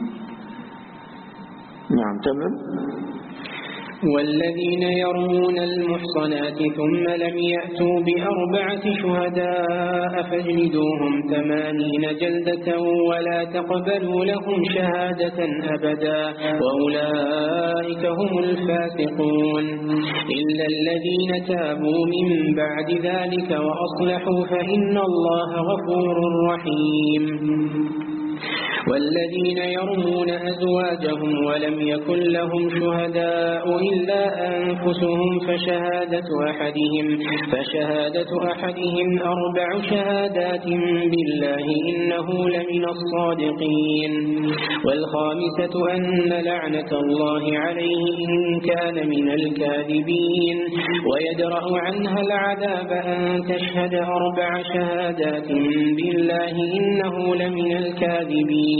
Speaker 1: نعم تمام.
Speaker 4: والذين يرمون المحصنات ثم لم يأتوا بأربعة شهداء فاجلدوهم ثمانين جلدة ولا تقبلوا لهم شهادة أبدا وأولئك هم الفاسقون. إلا الذين تابوا من بعد ذلك وأصلحوا فإن الله غفور رحيم. والذين يرمون أزواجهم ولم يكن لهم شهداء إلا أنفسهم فشهادة أحدهم, فشهادة أحدهم أربع شهادات بالله إنه لمن الصادقين. والخامسة أن لعنة الله عليه إن كان من الكاذبين. ويدرأ عنها العذاب أن تشهد أربع شهادات بالله إنه لمن الكاذبين.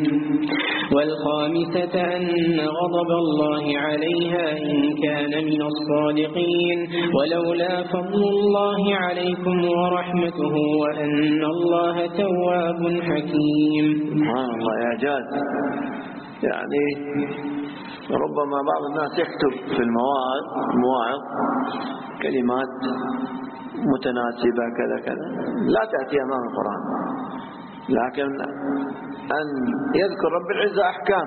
Speaker 4: والخامسة أن غضب الله عليها إن كان من الصادقين. ولولا فضل الله عليكم ورحمته وأن الله تواب حكيم.
Speaker 1: سبحان الله يا جاد، يعني ربما بعض الناس يكتب في المواعظ المواعظ كلمات متناسبة كذا كذا لا تأتي أمام القرآن، لكن أن يذكر رب العزة أحكام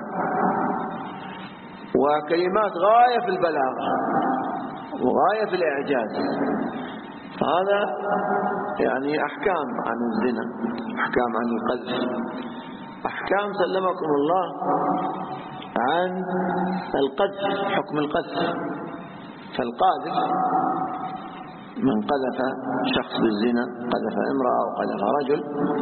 Speaker 1: وكلمات غاية في البلاغة وغاية في الإعجاز، هذا يعني أحكام عن الزنا، أحكام عن القذف، أحكام سلمكم الله عن القذف، حكم القذف. فالقاذف من قذف شخص بالزنا، قذف امرأة أو قذف رجل،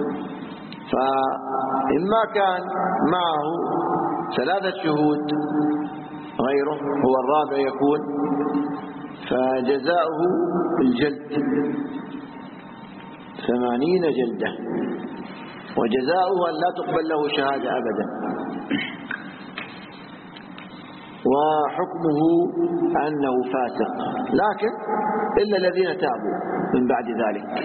Speaker 1: فإما كان معه ثلاثة شهود غيره هو الرابع يكون، فجزاؤه الجلد ثمانين جلدة، وجزاؤه أن لا تقبل له شهادة أبدا، وحكمه أنه فاسق، لكن إلا الذين تابوا من بعد ذلك.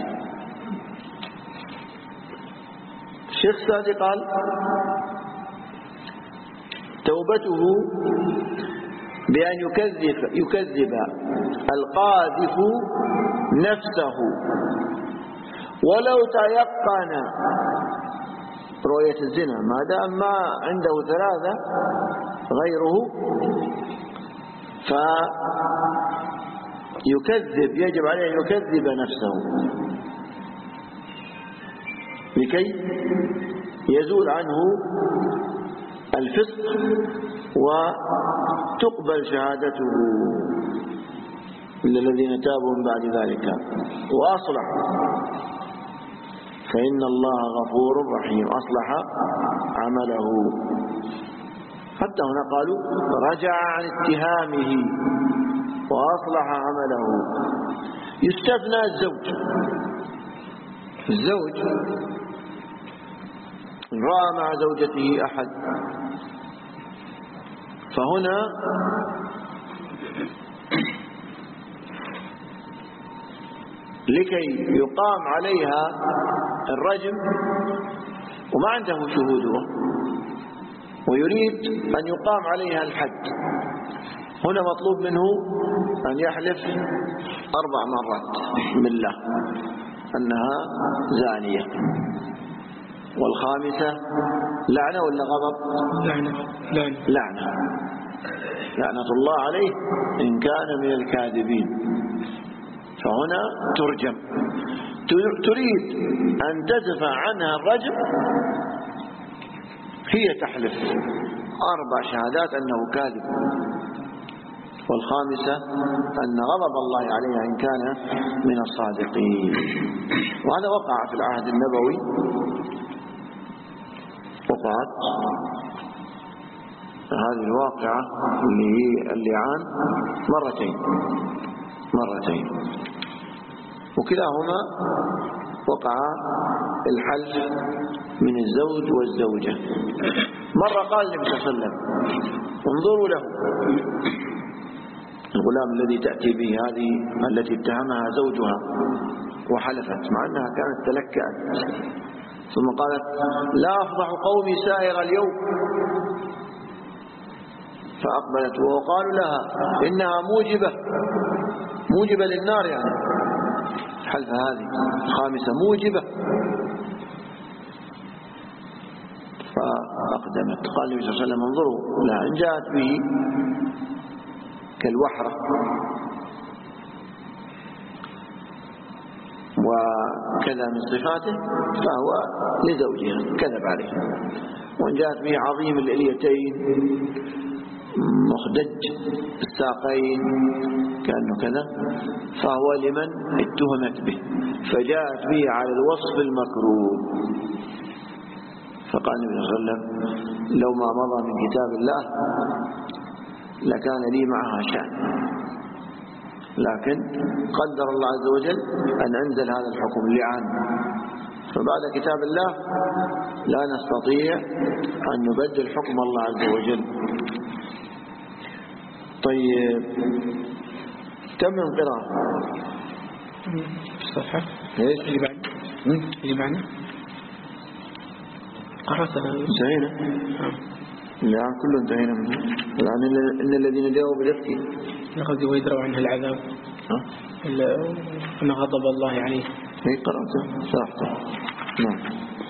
Speaker 1: الشيخ السعدي قال توبته بأن يكذب, يكذب القاذف نفسه ولو تيقن رؤية الزنا، ما دام ما عنده ثلاثة غيره فيكذب، يجب عليه أن يكذب نفسه لكي يزول عنه الفسق وتقبل شهادته للذين تابوا من بعد ذلك وأصلحوا فإن الله غفور رحيم. أصلح عمله، حتى هنا قالوا رجع عن اتهامه وأصلح عمله. يستثنى الزوج، الزوج رأى مع زوجته أحد، فهنا لكي يقام عليها الرجم وما عنده شهوده ويريد أن يقام عليها الحد، هنا مطلوب منه أن يحلف أربع مرات بالله أنها زانية. والخامسة لعنة ولا غضب؟
Speaker 4: لعنة. لعنة.
Speaker 1: لعنة لعنة الله عليه إن كان من الكاذبين. فهنا ترجم، تريد أن تدفع عنها الرجم، هي تحلف أربع شهادات أنه كاذب. والخامسة أن غضب الله عليها إن كان من الصادقين. وهذا وقع في العهد النبوي، وقعت هذه الواقعة اللي هي اللعان مرتين مرتين وكلاهما وقع الحلف من الزوج والزوجة. مرة قال النبي صلى الله عليه وسلم انظروا له، الغلام الذي تأتي به هذه التي اتهمها زوجها وحلفت مع أنها كانت تلكأت، ثم قالت لا أفضح قومي سائر اليوم، فأقبلت وقالوا لها إنها موجبة موجبة للنار، يعني حلفة هذه خامسة موجبة. فأقدمت. قال النبي صلى الله عليه وسلم انظروا لا، إن جاءت به كالوحرة وكذا من صفاته فهو لزوجها كذب عليه، وإن جاءت به عظيم الإليتين مخدج الساقين كأنه كذا فهو لمن اتهمت به، فجاءت به على الوصف المكروه. فقال النبي صلى الله عليه وسلم لو ما مضى من كتاب الله لكان لي معها شأن، لكن قدر الله عز وجل أن أنزل هذا الحكم اللعان، فبعد كتاب الله لا نستطيع أن نبدل حكم الله عز وجل. طيب كم من قراءة؟
Speaker 4: صحيح.
Speaker 1: ايش
Speaker 4: اللي بعد اللي بعد قرأتنا
Speaker 1: انتهينا الآن كله انتهينا منه. الآن إن الذين جاءوا بالإفك
Speaker 4: يأخذ ويدروا عنه العذاب أن غضب الله عليه.
Speaker 1: اي قرأته صراحة. نعم.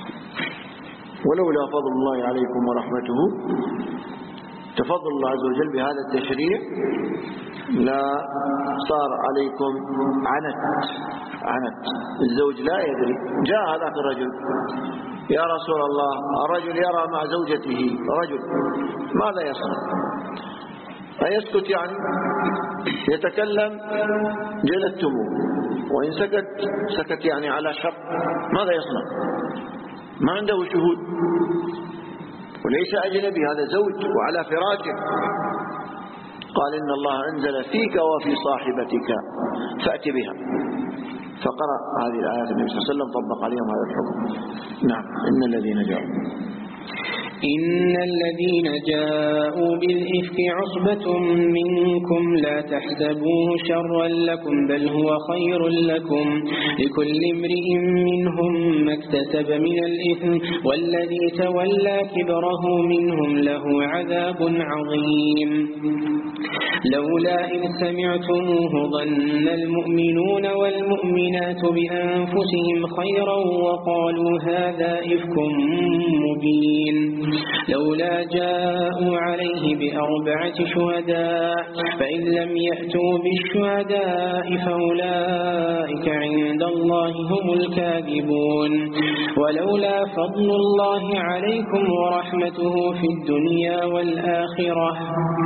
Speaker 1: ولولا فضل الله عليكم ورحمته، تفضل الله عز وجل بهذا التشريع لا صار عليكم عنت عنت الزوج لا يدري. جاء هذاك الرجل يا رسول الله، الرجل يرى مع زوجته رجل، ماذا يصنع؟ أيسكت يعني؟ يتكلم جلدتموه، وإن سكت سكت يعني على شر، ماذا يصنع؟ ما عنده شهود وليس أجنبي، هذا زوج وعلى فراشه. قال إن الله أنزل فيك وفي صاحبتك فأت بها، فقرأ هذه الآيات النبي صلى الله عليه وسلم طبق عليهم هذا الحكم. نعم. إن الذين جاءوا
Speaker 4: إن الذين جاءوا بالإفك عصبة منكم لا تحسبوه شرا لكم بل هو خير لكم، لكل امرئ منهم ما اكتسب من الإثم والذي تولى كبره منهم له عذاب عظيم. لولا إذ سمعتموه ظن المؤمنون والمؤمنات بأنفسهم خيرا وقالوا هذا إفك مبين، لولا جاءوا عليه بأربعة شهداء فإن لم يأتوا بالشهداء فأولئك عند الله هم الكاذبون. ولولا فضل الله عليكم ورحمته في الدنيا والآخرة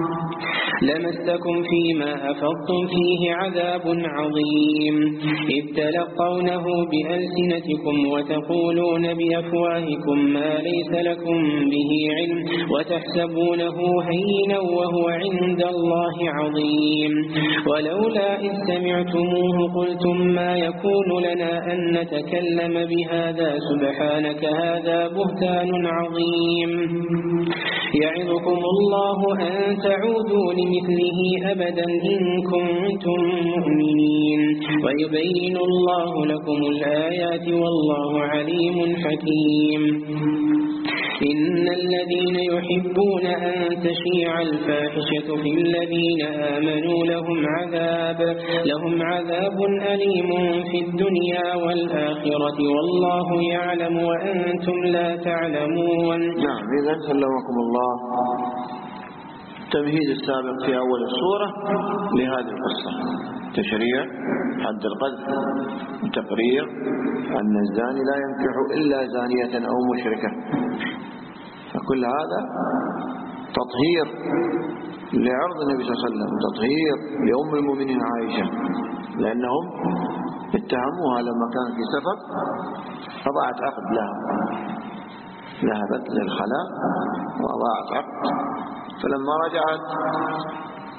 Speaker 4: لمسكم فيما أفضتم فيه عذاب عظيم، إذ تلقونه بألسنتكم وتقولون بأفواهكم ما ليس لكم به علم وتحسبونه هينا وهو عند الله عظيم. ولولا إذ سمعتموه قلتم ما يكون لنا أن نتكلم بهذا سبحانك هذا بهتان عظيم. يعظكم الله أن تعودوا لمثله أبدا إن كنتم مؤمنين، ويبين الله لكم الآيات والله عليم حكيم. إن الذين يحبون أن تشيع الفاحشة في الذين آمنوا لهم عذاب لهم عذاب أليم في الدنيا والآخرة والله يعلم وأنتم لا تعلمون.
Speaker 1: نعم. إذن سلمكم الله التمهيد السابق في أول السورة لهذه القصة، تشريع حد القذف وتقرير أن الزاني لا ينكح إلا زانية أو مشركة، فكل هذا تطهير لعرض النبي صلى الله عليه وسلم، تطهير لأم المؤمنين عائشة، لأنهم اتهموها لما كان في سفر فضاعت عقد لها، ذهبت للخلاء وضاعت عقد، فلما رجعت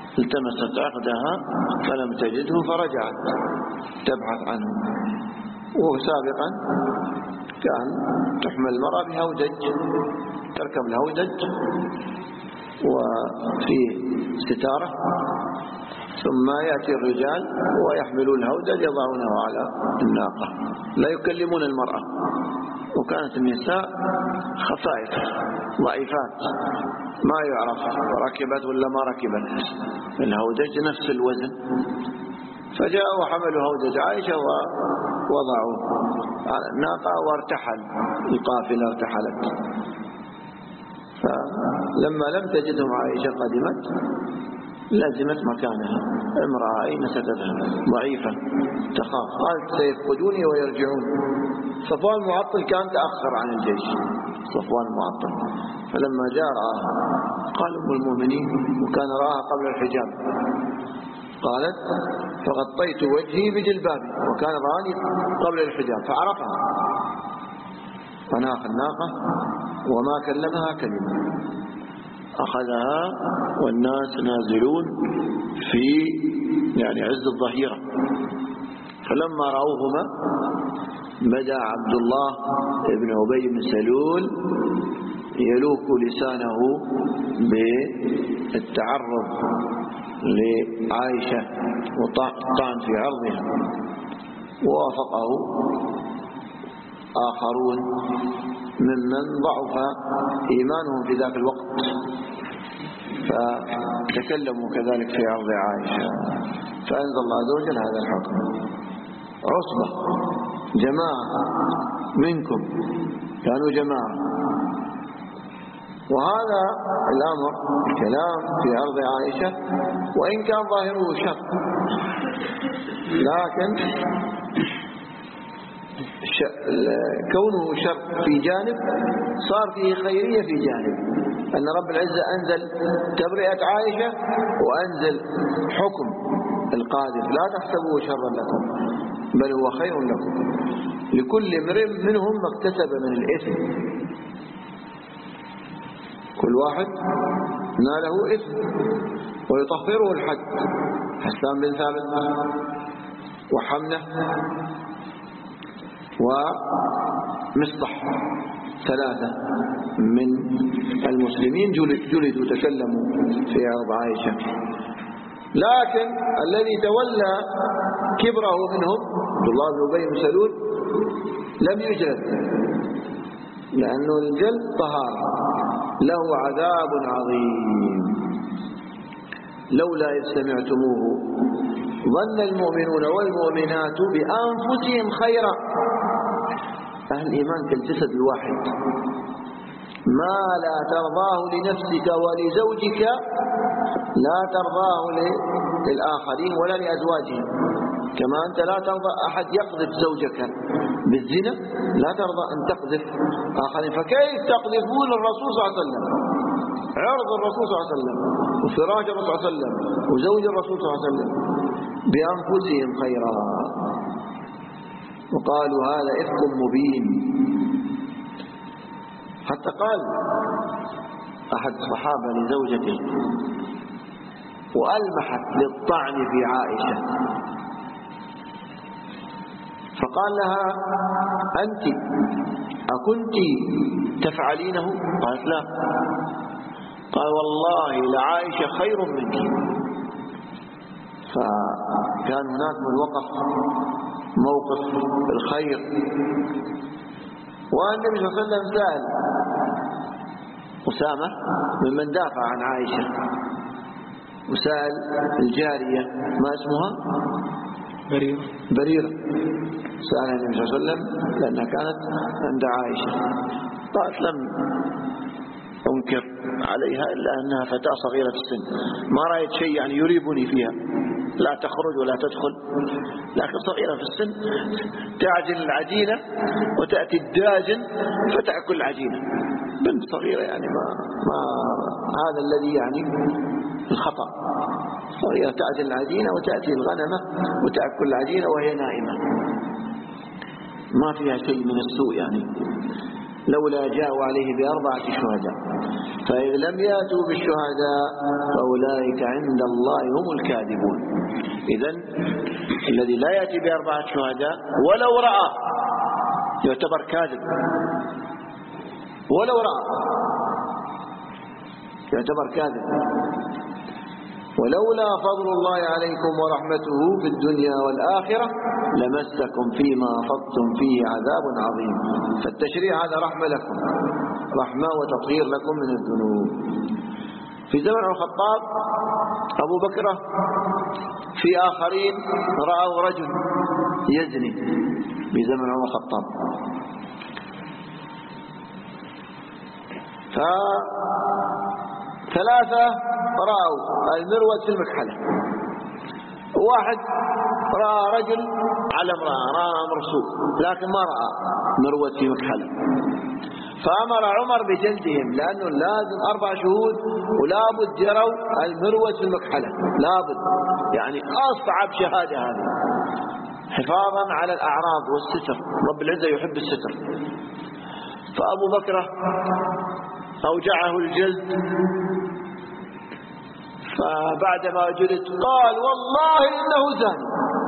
Speaker 1: التمست عقدها فلم تجده فرجعت تبحث عنه، وسابقا كان تحمل المرأة بهودج، تركب الهودج وفي ستارة، ثم يأتي الرجال ويحملون الهودج يضعونه على الناقة، لا يكلمون المرأة. وكانت النساء خفائف ضعيفات ما يعرف ركبت ولا ما ركبت، الهودج نفس الوزن. فجاءوا وحملوا هودج عائشة ووضعوه على الناقة وارتحل، القافلة ارتحلت. فلما لم تجدهم عائشة قدمت لازمت مكانها، امرأة أين ستذهب ضعيفة تخاف، قالت سيفقدوني ويرجعون. صفوان المعطل كان تأخر عن الجيش، صفوان المعطل، فلما جاء رآها قال أم المؤمنين، وكان رآها قبل الحجاب، قالت فغطيت وجهي بجلبابي، وكان رآني قبل الحجاب فعرفها، فناخ الناقة وما كلمها كلمة، أخذها والناس نازلون في يعني عز الظهيرة. فلما رأوهما بدأ عبد الله بن أبي بن سلول يلوك لسانه بالتعرض لعائشة وطعن في عرضها، ووافقه آخرون ممن ضعف إيمانهم في ذاك الوقت فتكلموا كذلك في عرض عائشة، فأنزل الله عز وجل هذا الحكم: عصبة جماعة منكم، كانوا جماعة. وهذا الأمر الكلام في عرض عائشة وإن كان ظاهره شر، لكن كونه شر في جانب صار فيه خيرية في جانب، أن رب العزة أنزل تبرئة عائشة وأنزل حكم القاذف لا تحسبوه شرا لكم بل هو خير لكم، لكل امرئ منهم ما اكتسب من الإثم، كل واحد ناله إثم ويطهره الحد. حسان بن ثابت وحمنة ومصطح ثلاثة من المسلمين جلدوا تكلموا في عرض عائشة، لكن الذي تولى كبره منهم عبد الله بن أبي بن سلول لم يجلد، لأنه الجلد طهارة، له عذاب عظيم. لولا إذ سمعتموه ظن المؤمنون والمؤمنات بأنفسهم خيرا. أهل الإيمان كالجسد الواحد، ما لا ترضاه لنفسك ولزوجك لا ترضاه للآخرين ولا لأزواجهم، كما أنت لا ترضى أحد يقذف زوجك بالزنا، لا ترضى أن تقذف آخرين، فكيف تقذفون الرسول صلى الله عليه وسلم، عرض الرسول صلى الله عليه وسلم وفراج الرسول صلى الله عليه وسلم وزوج الرسول صلى الله عليه وسلم بأنفسهم خيرا، وقالوا هذا إفك مبين. حتى قال أحد الصحابة لزوجته وألمحت للطعن في عائشة، فقال لها أنت أكنت تفعلينه؟ قالت لا. قال والله لعائشة خير منك. فكان هناك من وقف موقف الخير. والنبي صلى الله عليه وسلم سأل أسامة ممن دافع عن عائشة، وسأل الجارية ما اسمها؟
Speaker 4: بريرة
Speaker 1: بريرة سألها النبي صلى الله عليه وسلم لأنها كانت عند عائشة، قالت لم أنكر عليها إلا أنها فتاة صغيرة في السن، ما رأيت شيء يعني يريبني فيها، لا تخرج ولا تدخل، لكن صغيرة في السن تعجن العجينة وتأتي الداجن فتأكل العجينة، بنت صغيرة يعني ما, ما هذا الذي يعني الخطأ، صغيرة تعجن العجينة وتأتي الغنمة وتأكل العجينة وهي نائمة، ما فيها شيء من السوء يعني. لولا جاءوا عليه بأربعة شهداء فإذ لم يأتوا بالشهداء فأولئك عند الله هم الكاذبون. إذن الذي لا يأتي بأربعة شهداء ولو رأى يعتبر كاذب، ولو رأى يعتبر كاذب. ولولا فضل الله عليكم ورحمته في الدنيا والآخرة لمسكم فيما أفضتم فيه عذاب عظيم. فالتشريع هذا رحمة لكم، رحمة وتطهير لكم من الذنوب. في زمن الخطاب أبو بكر في آخرين رأوا رجل يزني في زمن عمر الخطاب، فثلاثة رأوا المروة في المكحلة، واحد رأى رجل على امرأة، رأى أمر سوء لكن ما رأى مروة في مكحلة، فأمر عمر بجلدهم لأنه لازم أربع شهود ولابد يروا المروة في المكحلة، لابد، يعني أصعب شهادة هذه حفاظا على الأعراض والستر، رب العزة يحب الستر. فأبو بكر أوجعه الجلد، فبعدما جلد قال والله إنه زاني،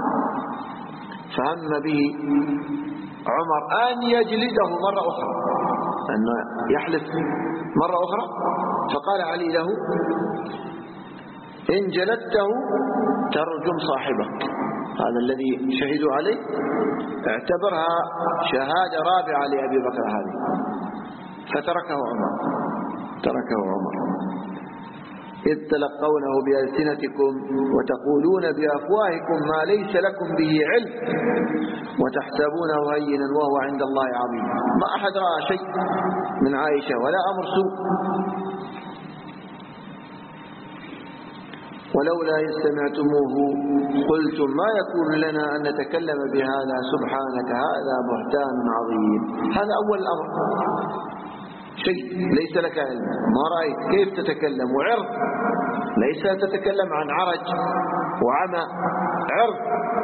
Speaker 1: فهم به عمر أن يجلده مرة أخرى، أن يحلف مرة أخرى، فقال علي له إن جلدته ترجم صاحبك، هذا الذي شهدوا عليه اعتبرها شهادة رابعة لأبي بكر هذه، فتركه عمر، تركه عمر. إذ تلقونه بألسنتكم وتقولون بأفواهكم ما ليس لكم به علم وتحسبونه هينا وهو عند الله عظيم. ما أحد رأى شيء من عائشة ولا أمر سوء. ولولا إذ سمعتموه قلتم ما يكون لنا أن نتكلم بهذا سبحانك هذا بهتان عظيم. هذا أول الأمر، شيء ليس لك علم، ما رأيت كيف تتكلم، وعرض ليس تتكلم عن عرج وعمى، عرض.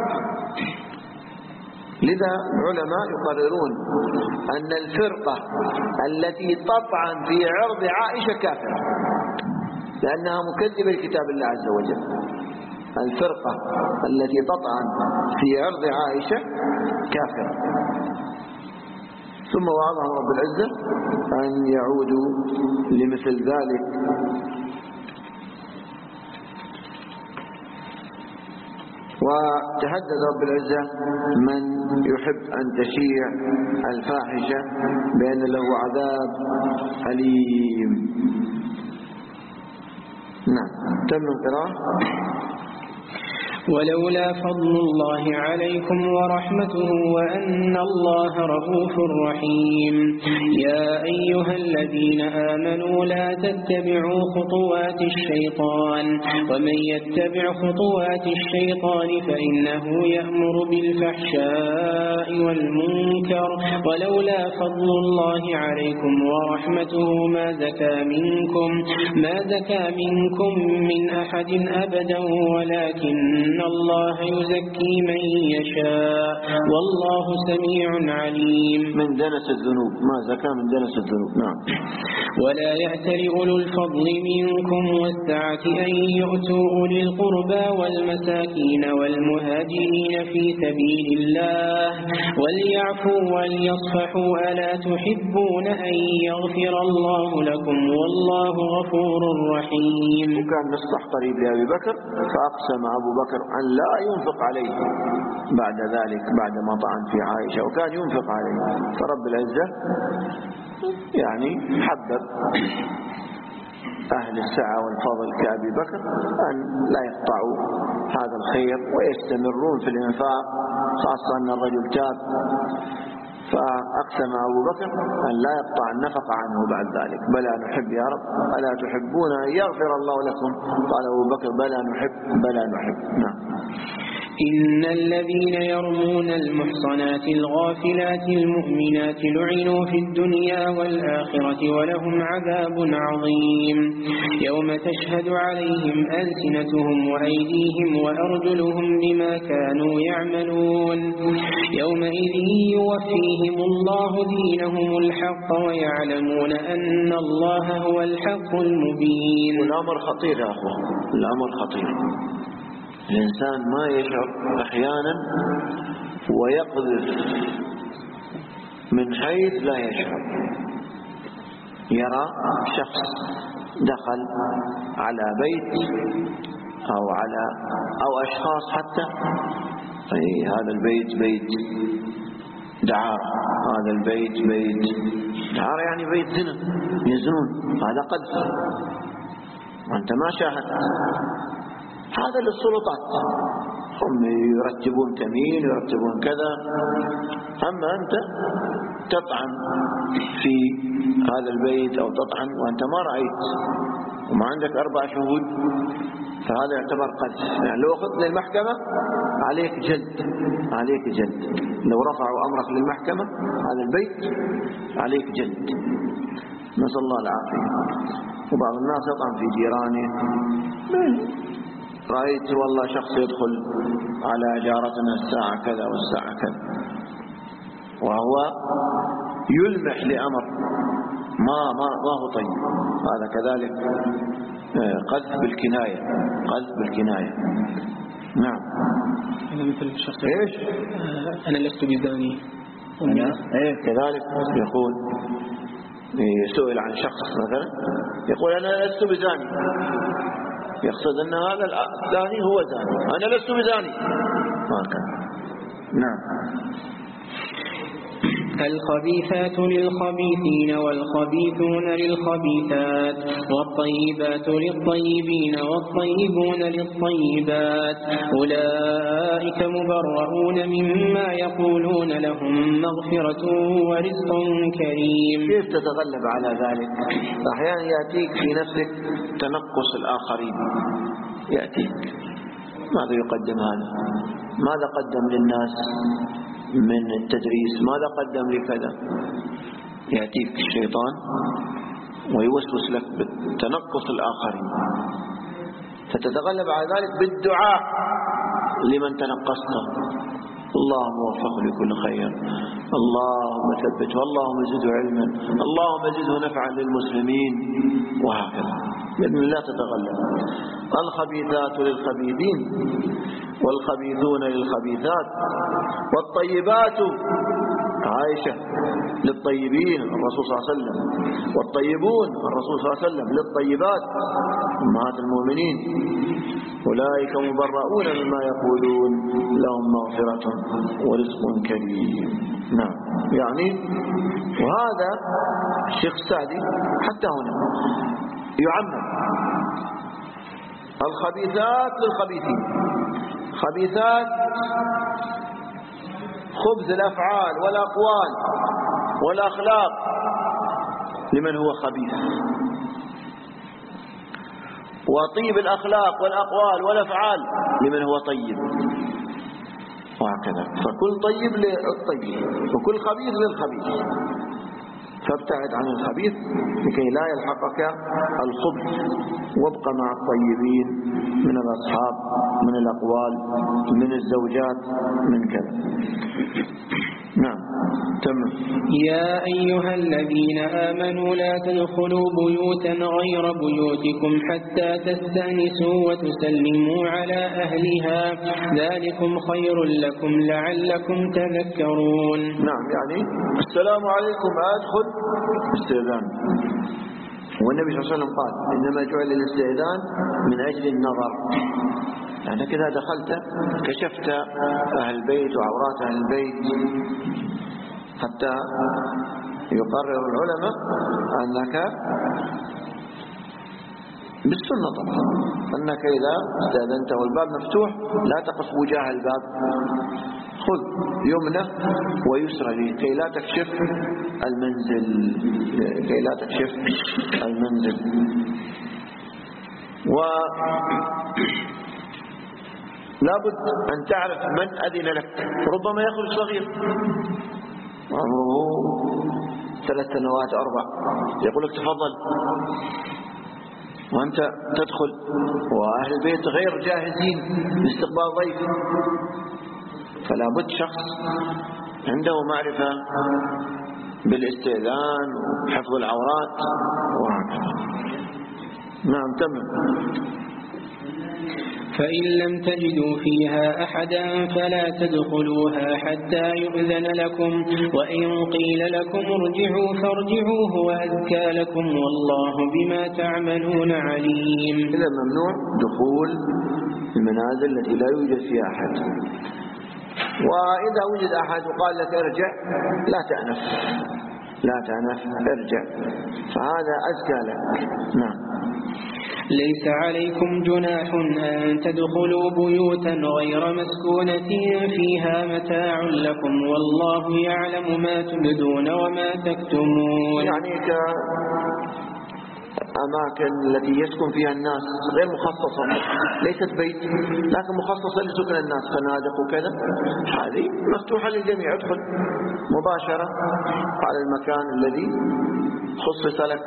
Speaker 1: لذا العلماء يقررون أن الفرقة التي تطعن في عرض عائشة كافرة لأنها مكذبة لكتاب الله عز وجل. الفرقة التي تطعن في عرض عائشة كافرة. ثم وعظهم رب العزة أن يعودوا لمثل ذلك. وتهدد رب العزة من يحب أن تشيع الفاحشة بأن له عذاب أليم. نعم، تم القراءة.
Speaker 4: ولولا فضل الله عليكم ورحمته وأن الله رؤوف رحيم. يا أيها الذين آمنوا لا تتبعوا خطوات الشيطان ومن يتبع خطوات الشيطان فإنه يأمر بالفحشاء والمنكر ولولا فضل الله عليكم ورحمته ما زكى منكم ما زكى منكم من أحد أبدا ولكن إن الله يزكي من يشاء والله سميع عليم.
Speaker 1: من دنس الذنوب، ما زكى من دنس الذنوب. نعم.
Speaker 4: ولا يأتل أولو الفضل منكم والسعة أن يؤتوا أولي القربى والمساكين والمهاجرين في سبيل الله وليعفوا وليصفحوا ألا تحبون أن يغفر الله لكم والله غفور رحيم.
Speaker 1: وكان نصح قريب لأبي بكر فأقسم أبو بكر أن لا ينفق عليه بعد ذلك بعد ما طعن في عائشة، وكان ينفق عليه. فرب العزة يعني حبب أهل السعة والفضل كأبي بكر أن لا يقطعوا هذا الخير ويستمرون في الإنفاق، خاصة أن الرجل تاب. فأقسم أبو بكر أن لا يقطع النفقة عنه بعد ذلك. بلى نحب يا رب، ألا تحبون أن يغفر الله لكم؟ قال أبو بكر بلى نحب بلى نحب. نعم.
Speaker 4: إن الذين يرمون المحصنات الغافلات المؤمنات لعنوا في الدنيا والآخرة ولهم عذاب عظيم يوم تشهد عليهم ألسنتهم وأيديهم وأرجلهم بما كانوا يعملون يومئذ يوفيهم الله دينهم الحق ويعلمون أن الله هو الحق المبين.
Speaker 1: الأمر خطير يا أخوة، الأمر خطير. الإنسان ما يشعر أحيانا ويقذف من حيث لا يشعر. يرى شخص دخل على بيت أو على أو أشخاص حتى، أي هذا البيت بيت دعارة، هذا البيت بيت دعارة يعني بيت زنا يزنون، هذا قذف وأنت ما شاهدت. هذا للسلطات، هم يرتبون كمين يرتبون كذا، أما أنت تطعن في هذا البيت أو تطعن وأنت ما رأيت وما عندك أربع شهود، فهذا يعتبر قذف. يعني لو أخذت للمحكمة عليك جلد، عليك جلد. لو رفعوا أمرك للمحكمة هذا البيت عليك جلد، نسأل الله العافية. وبعض الناس يطعن في جيرانه، رأيت والله شخص يدخل على جارتنا الساعة كذا والساعة كذا، وهو يلمح لأمر ما ما ما هو طيب، هذا كذلك قذف بالكناية، قذف بالكناية. نعم.
Speaker 4: أنا مثل الشخص
Speaker 1: إيش؟
Speaker 4: أنا لست بزاني.
Speaker 1: أنا إيه كذلك يقول، سئل عن شخص مثلا يقول أنا لست بزاني، يقصد أن هذا الثاني هو زاني، أنا لست بزاني هكذا. نعم.
Speaker 4: الخبيثات للخبيثين والخبيثون للخبيثات والطيبات للطيبين والطيبون للطيبات، أولئك مبرؤون مما يقولون، لهم مغفرة ورزق كريم.
Speaker 1: كيف تتغلب على ذلك؟ أحيانا يأتيك في نفسك تنقص الآخرين، يأتيك ماذا يقدم هذا، ماذا قدم للناس من التدريس، ماذا قدم لكذا، يأتيك الشيطان ويوسوس لك بتنقص الآخرين، فتتغلب على ذلك بالدعاء لمن تنقصته، اللهم وفقه لكل خير، اللهم ثبته، اللهم زده علما، اللهم زده نفعا للمسلمين، وهكذا بإذن الله تتغلب. الخبيثات للخبيثين والخبيثون للخبيثات والطيبات، عائشة للطيبين الرسول صلى الله عليه وسلم، والطيبون الرسول صلى الله عليه وسلم للطيبات أمهات المؤمنين، أولئك مبرؤون مما يقولون، لهم مغفرة ورزق كريم. نعم. يعني وهذا الشيخ السعدي حتى هنا يعمم الخبيثات للخبيثين، خبيثات خبث الأفعال والأقوال والأخلاق لمن هو خبيث، وطيب الأخلاق والأقوال والأفعال لمن هو طيب، وهكذا. فكل طيب للطيب وكل خبيث للخبيث، فابتعد عن الخبيث لكي لا يلحقك الخبث، وابقى مع الطيبين من الأصحاب، من الأقوال، من الزوجات، من كذا. نعم. تمام.
Speaker 4: يا أيها الذين آمنوا لا تدخلوا بيوتا غير بيوتكم حتى تستأنسوا وتسلموا على أهلها، ذلكم خير لكم لعلكم تذكرون.
Speaker 1: نعم. يعني السلام عليكم أدخل استئذان، والنبي صلى الله عليه وسلم قال إنما جعل الاستئذان من أجل النظر، يعني كذا دخلت كشفت أهل البيت وعورات أهل البيت، حتى يقرر العلماء أنك بالسنة طبعا أنك إذا استأذنت والباب مفتوح لا تقف وجاه الباب، خذ يمنى ويسرى كي لا تكشف المنزل، كي لا تكشف المنزل. ولابد أن تعرف من أذن لك، ربما يخرج صغير عمره ثلاث سنوات أربع، يقول لك تفضل، وأنت تدخل وأهل البيت غير جاهزين لاستقبال ضيف، فلا بد شخص عنده معرفة بالاستئذان وحفظ العورات وهكذا. نعم. تمام.
Speaker 4: فإن لم تجدوا فيها أحدا فلا تدخلوها حتى يؤذن لكم وإن قيل لكم ارجعوا فارجعوا هو أزكى لكم والله بما تعملون عليم.
Speaker 1: إذا ممنوع دخول المنازل التي لا يوجد فيها أحد، وإذا وجد أحد وقال لك ارجع لا تأنف لا تأنف ارجع، فهذا أزكى لك. نعم.
Speaker 4: ليس عليكم جناح أن تدخلوا بيوتا غير مسكونة فيها متاع لكم والله يعلم ما تبدون وما تكتمون.
Speaker 1: يعني كأماكن التي يسكن فيها الناس غير مخصصة، ليست بيت لكن مخصصة لسكن الناس، فنادق وكذا، هذه مفتوحة للجميع، ادخل مباشرة على المكان الذي خصص لك.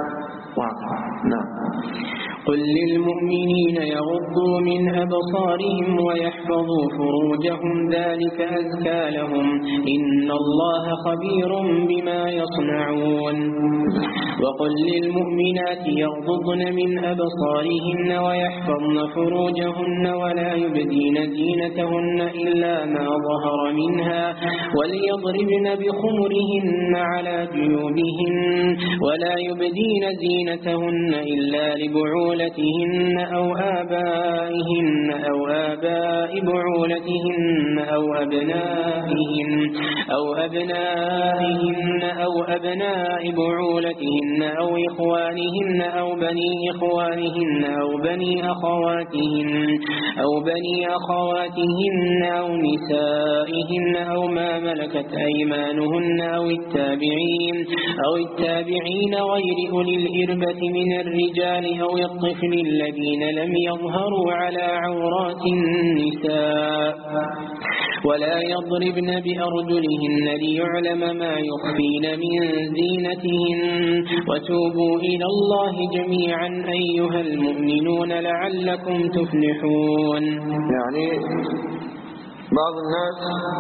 Speaker 1: نعم.
Speaker 4: قل للمؤمنين يغضوا من أبصارهم ويحفظوا فروجهم ذلك أزكى لهم إن الله خبير بما يصنعون. وقل للمؤمنات يغضضن من أبصارهن ويحفظن فروجهن ولا يبدين زينتهن إلا ما ظهر منها وليضربن بخمرهن على جيوبهن ولا يبدين زينتهن إلا لبعولتهن أو آبائهن أو آباء بعولتهن أو أبنائهن أو أبنائهن أو أبناء بعولتهن أو إخوانهن أو بني إخوانهن أو بني أخواتهن أو بني أخواتهن أو نسائهن أو ما ملكت أيمانهن أو التابعين أو التابعين غير أولي الإربة من الرجال أو الطفل الذين لم يظهروا على عورات النساء ولا يضربن بأرجلهن ليعلم ما يخفين من زينتهن وتوبوا إلى الله جميعا أيها المؤمنون لعلكم تفلحون.
Speaker 1: يعني بعض الناس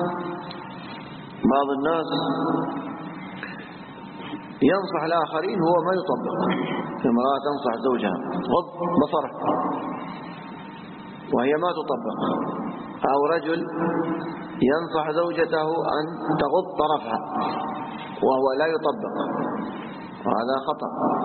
Speaker 1: بعض الناس ينصح الآخرين هو ما يطبق. امرأة تنصح زوجها غض بصرك وهي ما تطبق، أو رجل ينصح زوجته أن تغض طرفها وهو لا يطبق، وهذا خطأ.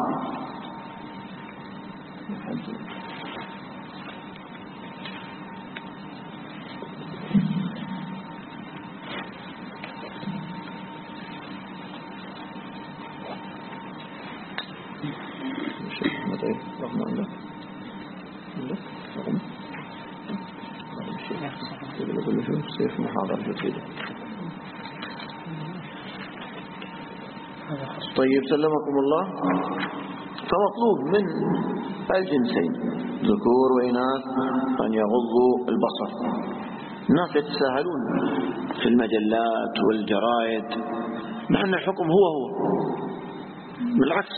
Speaker 1: طيب سلمكم الله. فمطلوب من الجنسين ذكور وإناث أن يغضوا البصر. الناس يتساهلون في المجلات والجرائد مع أن الحكم هو هو، بالعكس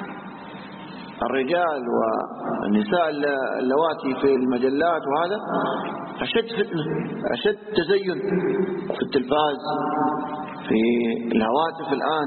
Speaker 1: الرجال والنساء اللواتي في المجلات وهذا أشد فتنة، أشد تزين في التلفاز في الهواتف الآن.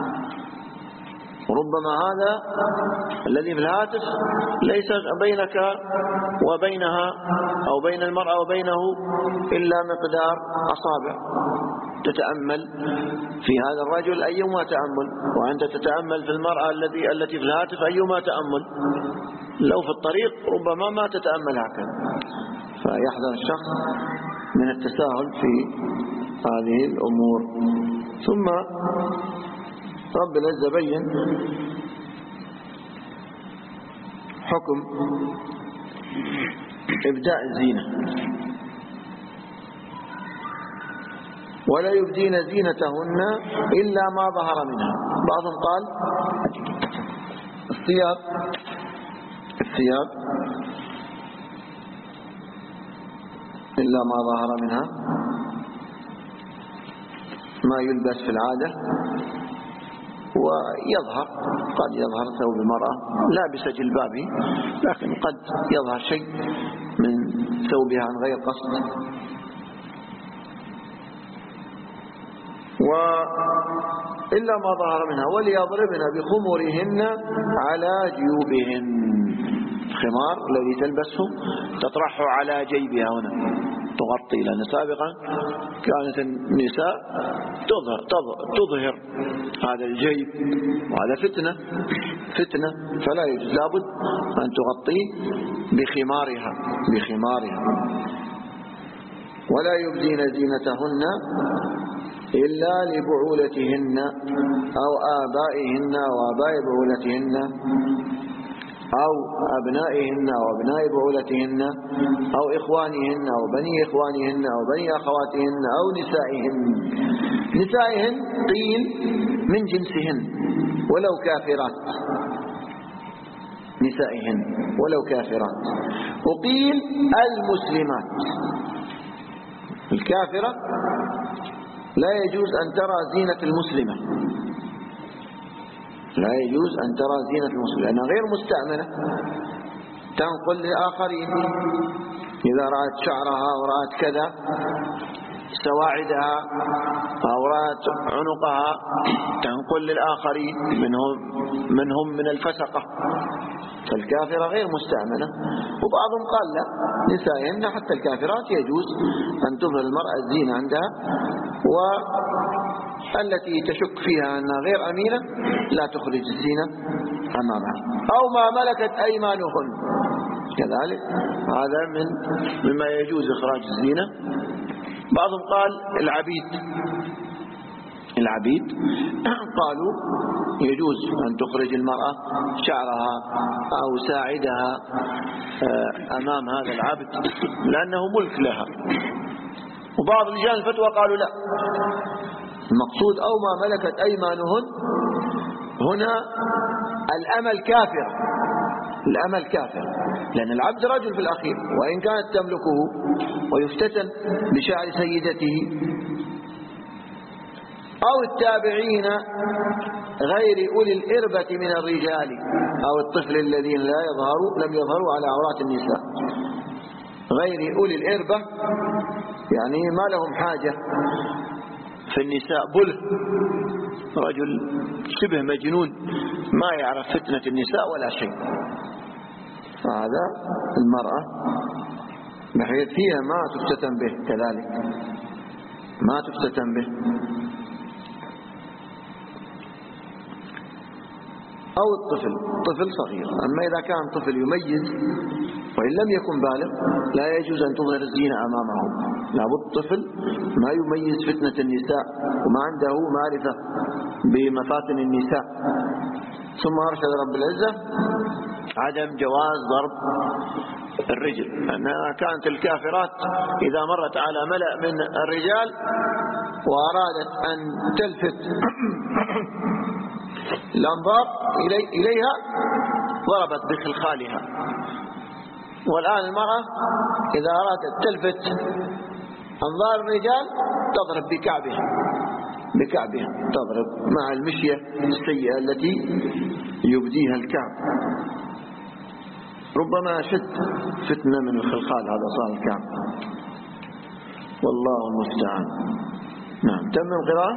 Speaker 1: وربما هذا الذي في الهاتف ليس بينك وبينها أو بين المرأة وبينه إلا مقدار أصابع، تتأمل في هذا الرجل أيما تأمل، وأنت تتأمل في المرأة التي التي في الهاتف أيما تأمل. لو في الطريق ربما ما تتأمل هكذا. فيحذر الشخص من التساهل في هذه الأمور. ثم رب العزة بين حكم إبداء الزينة، ولا يبدين زينتهن إلا ما ظهر منها. بعضهم قال الثياب الثياب إلا ما ظهر منها، ما يلبس في العادة ويظهر، قد يظهر ثوب المرأة لابسة جلبابه، لكن قد يظهر شيء من ثوبها عن غير قصد. وإلا ما ظهر منها وليضربن بخمرهن على جيوبهن. الخمار الذي تلبسه تطرحه على جيبها هنا تغطي، لأن سابقا كانت النساء تظهر, تظهر هذا الجيب، وهذا فتنة فتنة فلا يجوز، لابد أن تغطيه بخمارها بخمارها ولا يبدين زينتهن إلا لبعولتهن أو آبائهن وآباء بعولتهن أو أبنائهن أو أبناء بعولتهن أو إخوانهن أو بني إخوانهن أو بني أخواتهن أو نسائهن. نسائهن قيل من جنسهن ولو كافرات، نسائهن ولو كافرات، وقيل المسلمات. الكافرة لا يجوز أن ترى زينة المسلمة، لا يجوز أن ترى زينة المسلمة لأنها غير مستأمنة، تنقل لآخرين. إذا رأت شعرها ورأت كذا سواعدها أو رأت عنقها تنقل للآخرين منهم منهم من الفسقة. فالكافرة غير مستأمنة. وبعضهم قال لا، نسائهن حتى الكافرات يجوز أن تظهر المرأة الزينة عندها، والتي تشك فيها أنها غير أمينة لا تخرج الزينة أمامها. أو ما ملكت أيمانهن كذلك، هذا من مما يجوز إخراج الزينة. بعضهم قال العبيد العبيد قالوا يجوز أن تخرج المرأة شعرها أو ساعدها أمام هذا العبد لأنه ملك لها. وبعض رجال الفتوى قالوا لا، المقصود أو ما ملكت أيمانهن هنا الأمل كافر، الأمل كافر، لأن العبد رجل في الأخير وإن كانت تملكه ويفتتن بشعر سيدته. أو التابعين غير أولي الإربة من الرجال، أو الطفل الذين لا يظهروا لم يظهروا على عورات النساء. غير أولي الإربة يعني ما لهم حاجة في النساء، بله رجل شبه مجنون ما يعرف فتنة النساء ولا شيء، فهذا المرأة بحيث فيها ما تفتتن به، كذلك ما تفتتن به. أو الطفل، طفل صغير. أما إذا كان طفل يميز وإن لم يكن بالغ لا يجوز أن تظهر الزينة أمامه، لابد طفل ما يميز فتنة النساء وما عنده معرفة بمفاتن النساء. ثم أرشد رب العزة عدم جواز ضرب الرجل، لأنها كانت الكافرات إذا مرت على ملأ من الرجال وأرادت أن تلفت الأنظار إلي إليها ضربت بخلخالها. والآن المرأة إذا أرادت تلفت أنظار الرجال تضرب بكعبها بكعبها تضرب مع المشية السيئة التي يبديها الكعب. ربما شد فتنة من الخلخال، هذا صار الكعب، والله المستعان. نعم، تم القراءة.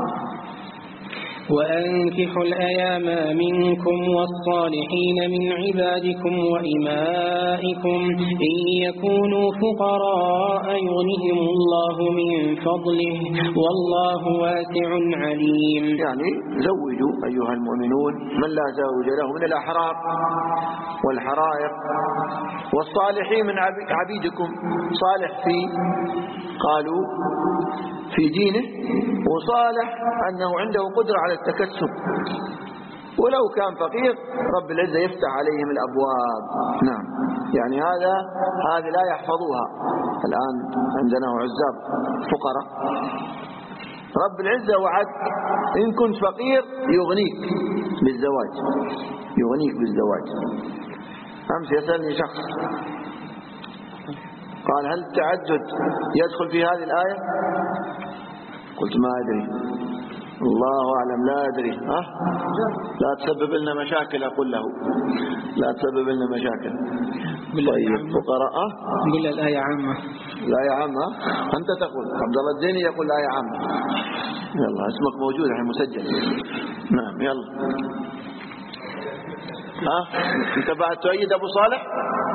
Speaker 4: وأنكحوا الأيام منكم والصالحين من عبادكم وإمائكم إن يكونوا فقراء يغنهم الله من فضله والله واسع عليم.
Speaker 1: يعني زوجوا أيها المؤمنون من لا زوج له من الأحرار والحرائر والصالحين من عبيدكم. صالح في قالوا في دينه، وصالح أنه عنده قدرة على التكسب، ولو كان فقير رب العزة يفتح عليهم الأبواب. نعم، يعني هذا هذه لا يحفظوها الآن، عندنا عزاب فقراء. رب العزة وعد إن كنت فقير يغنيك بالزواج، يغنيك بالزواج. أمس يسألني شخص قال هل التعدد يدخل في هذه الآية؟ قلت ما أدري، الله أعلم، لا أدري. أه؟ لا تسبب لنا مشاكل، أقول له لا تسبب لنا مشاكل. طيب فقراء أه؟
Speaker 4: قل الآية عامة.
Speaker 1: الآية عامة، أنت تقول، عبد الله الديني يقول الآية عامة. يلا اسمك موجود الحين مسجل. نعم يلا. ها انت بعد تؤيد ابو صالح؟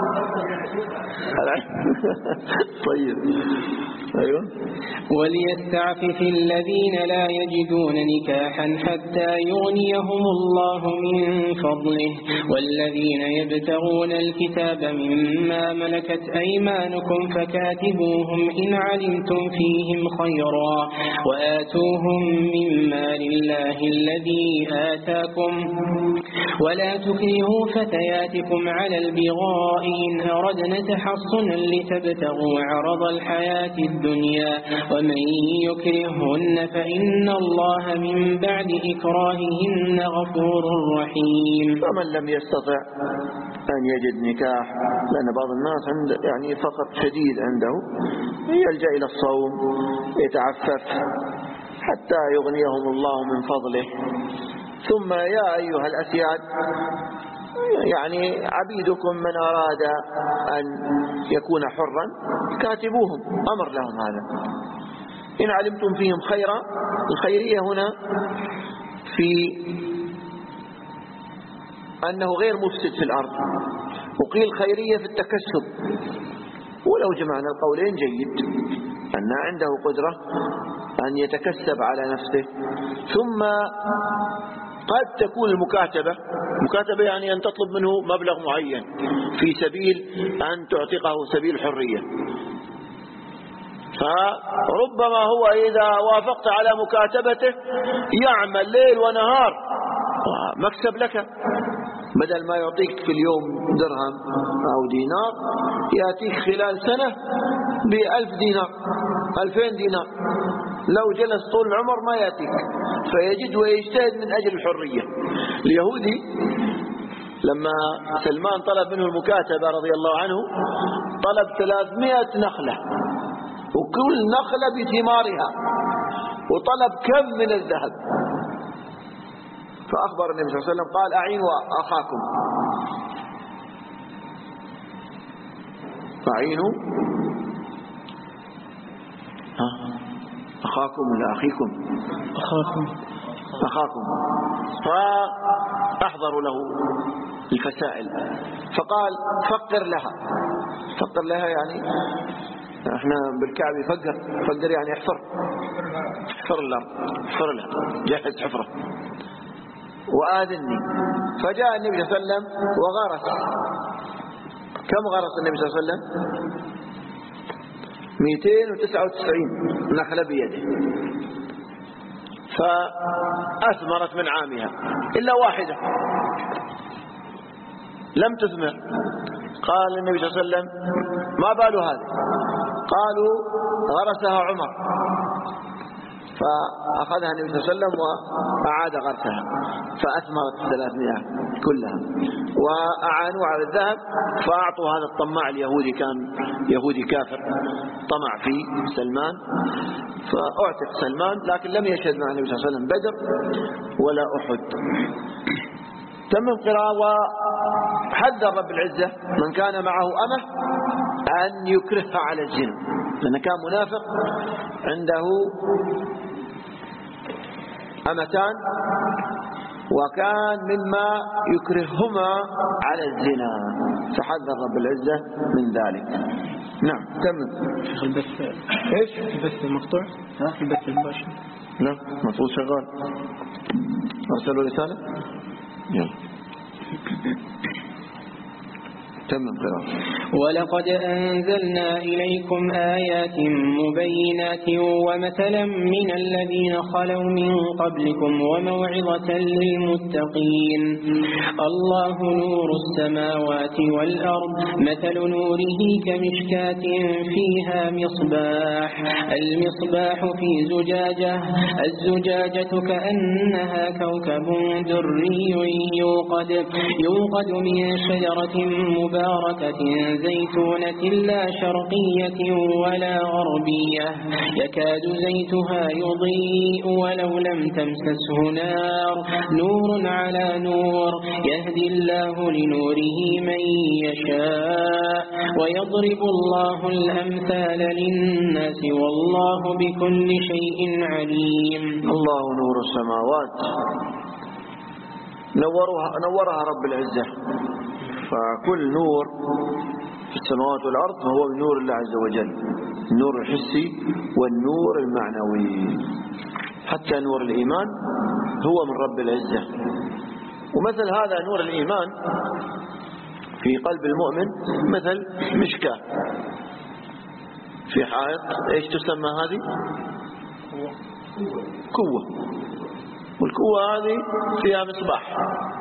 Speaker 1: طيب ايوه.
Speaker 4: وليستعفف الذين لا يجدون نكاحا حتى يغنيهم الله من فضله والذين يبتغون الكتاب مما ملكت أيمانكم فكاتبوهم إن علمتم فيهم خيرا وآتوهم من مال الله الذي آتاكم ولا تكرهوا فتياتكم على البغاء إن أردنا تحصنا لتبتغوا عرض الحياة الدنيا ومن يكرهن فإن الله من بعد إكراههن غفور رحيم.
Speaker 1: فمن لم يستطع أن يجد نكاح، لأن بعض الناس عنده يعني فقر شديد عنده، يلجأ إلى الصوم يتعفف حتى يغنيهم الله من فضله. ثم يا أيها الأسياد يعني عبيدكم من أراد أن يكون حرا كاتبوهم، أمر لهم هذا إن علمتم فيهم خيرا. الخيرية هنا في أنه غير مفسد في الأرض، وقيل خيرية في التكسب، ولو جمعنا القولين جيد أن عنده قدرة أن يتكسب على نفسه. ثم قد تكون المكاتبة مكاتبة يعني أن تطلب منه مبلغ معين في سبيل أن تعتقه سبيل حرية، فربما هو إذا وافقت على مكاتبته يعمل ليل ونهار مكسب لك، بدل ما يعطيك في اليوم درهم أو دينار يأتيك خلال سنة بألف دينار ألفين دينار، لو جلس طول العمر ما يأتيك، فيجد ويجتهد من أجل الحرية. اليهودي لما سلمان طلب منه المكاتبة رضي الله عنه طلب ثلاثمائة نخلة وكل نخلة بثمارها، وطلب كم من الذهب، فأخبر النبي صلى الله عليه وسلم قال أعينوا أخاكم أعينوا أخاكم ولا أخيكم
Speaker 4: أخاكم
Speaker 1: أخاكم فأحضروا له الفسائل فقال فقر لها. فقر لها يعني احنا بالكعب يفقر، فقر يعني احفر احفر الأرض، احفر لها، جهز حفرة وآذني. فجاء النبي صلى الله عليه وسلم وغرس. كم غرس النبي صلى الله عليه وسلم؟ مئتين وتسعة وتسعين نخلة بيده، فأثمرت من عامها إلا واحدة لم تثمر. قال النبي صلى الله عليه وسلم ما بال هذا؟ قالوا غرسها عمر، فأخذها النبي صلى الله عليه وسلم وأعاد غرسها فأثمرت ثلاثمائة كلها، وأعانوا على الذهب فأعطوا هذا الطماع اليهودي، كان يهودي كافر طمع في سلمان، فأعتق سلمان، لكن لم يشهد مع النبي صلى الله عليه وسلم بدر ولا أحد. تم القراءة. وحذر رب العزة من كان معه أمه أن يكرهها على الزنا، لأنه كان منافق عنده أمتان وكان مما يكرههما على الزنا، فحذر رب العزة من ذلك. نعم كمل.
Speaker 4: شيخ البث
Speaker 1: ايش؟
Speaker 4: البث مقطوع؟ ها البث المباشر؟
Speaker 1: لا مفروض شغال. أرسلوا رسالة؟ يلا تمام قراءة.
Speaker 4: ولقد أنزلنا إليكم آيات مبينات ومثلا من الذين خلوا من قبلكم وموعظة للمتقين. الله نور السماوات والأرض، مثل نوره كمشكاة فيها مصباح، المصباح في زجاجة، الزجاجة كأنها كوكب دري يوقد, يوقد من شجرة مباركة مباركة زيتونة لا شرقية ولا غربية، يكاد زيتها يضيء ولو لم تمسسه نار، نور على نور، يهدي الله لنوره من يشاء ويضرب الله الأمثال للناس والله بكل شيء عليم.
Speaker 1: الله نور السماوات، نورها, نورها رب العزة. فكل نور في السماوات والأرض فهو من نور الله عز وجل، النور الحسي والنور المعنوي. حتى نور الإيمان هو من رب العزة. ومثل هذا نور الإيمان في قلب المؤمن مثل مشكاة في حائط، ايش تسمى هذه؟ كوة. والكوة هذه فيها مصباح،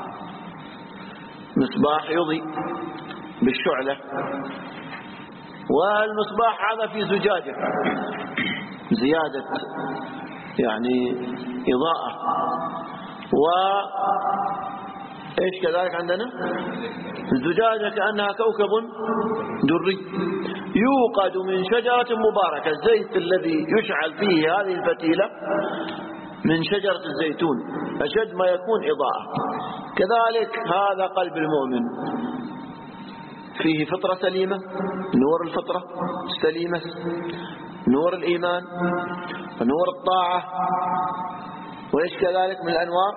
Speaker 1: مصباح يضيء بالشعلة، والمصباح هذا في زجاجة زيادة يعني إضاءة. وإيش كذلك عندنا الزجاجة كأنها كوكب دري يوقد من شجرة مباركة. الزيت الذي يشعل فيه هذه الفتيلة من شجرة الزيتون أشد ما يكون إضاءة. كذلك هذا قلب المؤمن فيه فطرة سليمة، نور الفطرة السليمة، نور الإيمان ونور الطاعة. وإيش كذلك من الأنوار؟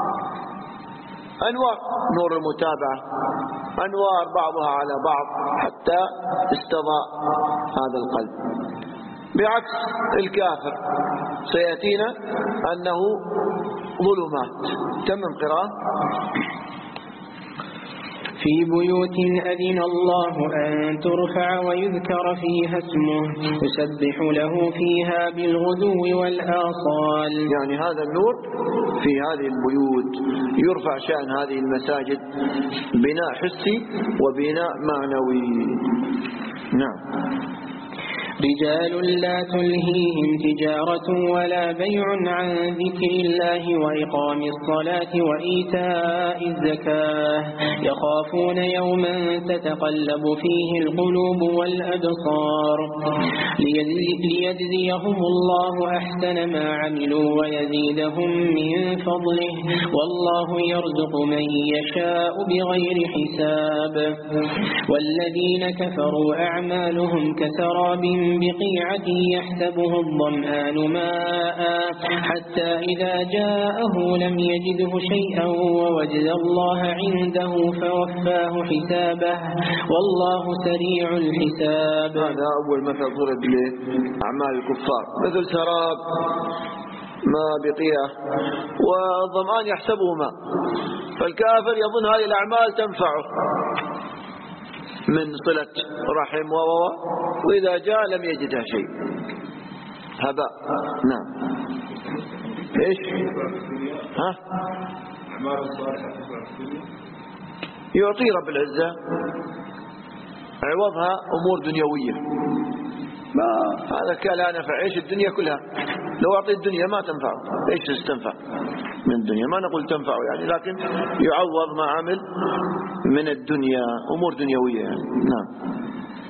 Speaker 1: أنوار نور المتابعة، أنوار بعضها على بعض حتى استضاء هذا القلب. بعكس الكافر سيأتينا أنه ظلمات. تمم قراءة.
Speaker 4: في بيوت أذن الله أن ترفع ويذكر فيها اسمه يسبح له فيها بالغدو والآصال.
Speaker 1: يعني هذا النور في هذه البيوت يرفع شأن هذه المساجد بناء حسي وبناء معنوي. نعم.
Speaker 4: رجال لا تلهيهم تجارة ولا بيع عن ذكر الله وإقام الصلاة وإيتاء الزكاة يخافون يوما تتقلب فيه القلوب والأبصار ليجزيهم الله أحسن ما عملوا ويزيدهم من فضله والله يرزق من يشاء بغير حساب. والذين كفروا أعمالهم كسراب بقيعة يحسبه الظمآن ماء حتى إذا جاءه لم يجده شيئا ووجد الله عنده فوفاه حسابه والله سريع الحساب.
Speaker 1: هذا أول مثل ضرب لأعمال الكفار، مثل سراب ما بقيعة والظمآن يحسبه ماء. فالكافر يظن هذه الأعمال تنفعه من صلة رحم و وإذا جاء لم يجدها شيء، هباء. نعم. إيش؟ ها؟ يعطي رب العزة عوضها أمور دنيوية، ما هذا كان لا نفع. إيش الدنيا كلها لو أعطي الدنيا ما تنفع، إيش تستنفع من الدنيا؟ ما نقول تنفع يعني، لكن يعوض ما عمل من الدنيا أمور دنيوية يعني. نعم.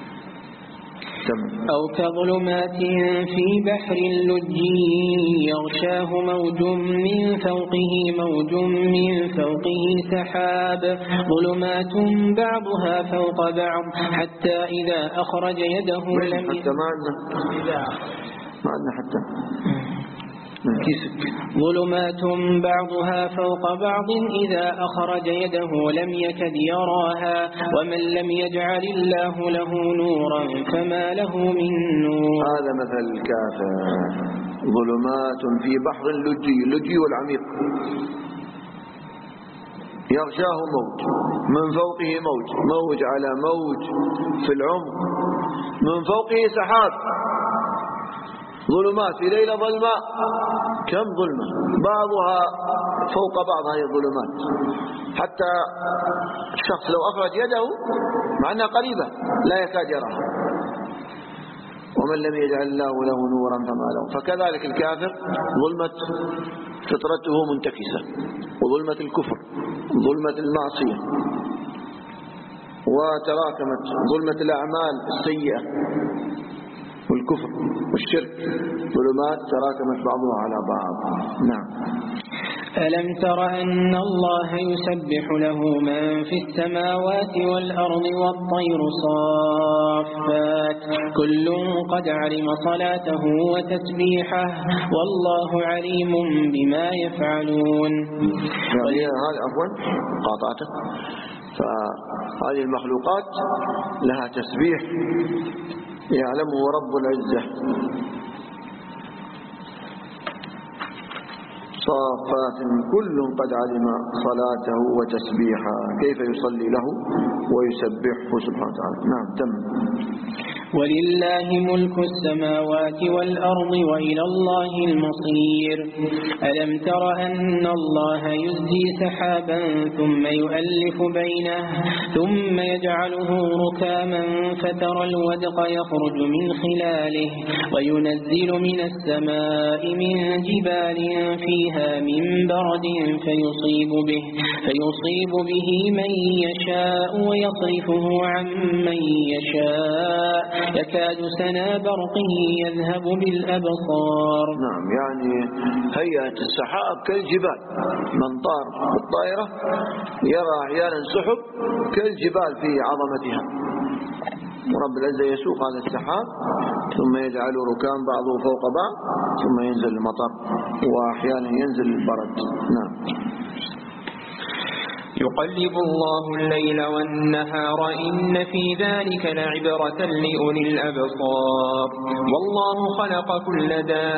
Speaker 4: أو كظلمات في بحر لجي يغشاه موج من فوقه موج من فوقه سحاب ظلمات بعضها فوق بعض حتى إذا أخرج يده لم
Speaker 1: حتى ما عندنا ما عندنا حتى
Speaker 4: ظلمات بعضها فوق بعض إذا أخرج يده لم يكد يراها ومن لم يجعل الله له نورا فما له من نور.
Speaker 1: هذا مثل الكافر، ظلمات في بحر اللجي، اللجي والعميق، يغشاه موج من فوقه موج، موج على موج في العمق، من فوقه سحاب، ظلمات في ليلة ظلماء. كم ظلمة بعضها فوق بعض هذه الظلمات حتى الشخص لو أخرج يده مع أنها قريبة لا يكاد يراها. ومن لم يجعل الله له نورا فما له. فكذلك الكافر ظلمة فطرته منتكسة، وظلمة الكفر، ظلمة المعصية، وتراكمت ظلمة الأعمال السيئة والكفر والشرك، ظلمات تراكمت بعضها على بعض. نعم.
Speaker 4: ألم تر أن الله يسبح له من في السماوات والأرض والطير صافات كل قد علم صلاته وتسبيحه والله عليم بما يفعلون.
Speaker 1: يعني هذا عفوا قاطعته. فهذه المخلوقات لها تسبيح يعلمه رب العزة. صافات كل قد علم صلاته وتسبيحه، كيف يصلي له ويسبحه سبحانه وتعالى. نعم تم.
Speaker 4: ولله ملك السماوات والأرض وإلى الله المصير. ألم تر أن الله يزجي سحابا ثم يؤلف بينه ثم يجعله ركاما فترى الودق يخرج من خلاله وينزل من السماء من جبال فيها من برد فيصيب به, فيصيب به من يشاء ويصرفه عن من يشاء يكاد سنا برقه يذهب بالأبصار.
Speaker 1: نعم يعني هيئة السحاب كالجبال، من طار بالطائرة يرى أحيانا سحب كالجبال في عظمتها. ورب العزة يسوق هذا السحاب ثم يجعل ركام بعضه فوق بعض ثم ينزل المطر وأحيانا ينزل البرد. نعم.
Speaker 5: يقلب الله الليل والنهار إن في ذلك لعبرة لأولي الأبصار. والله خلق كل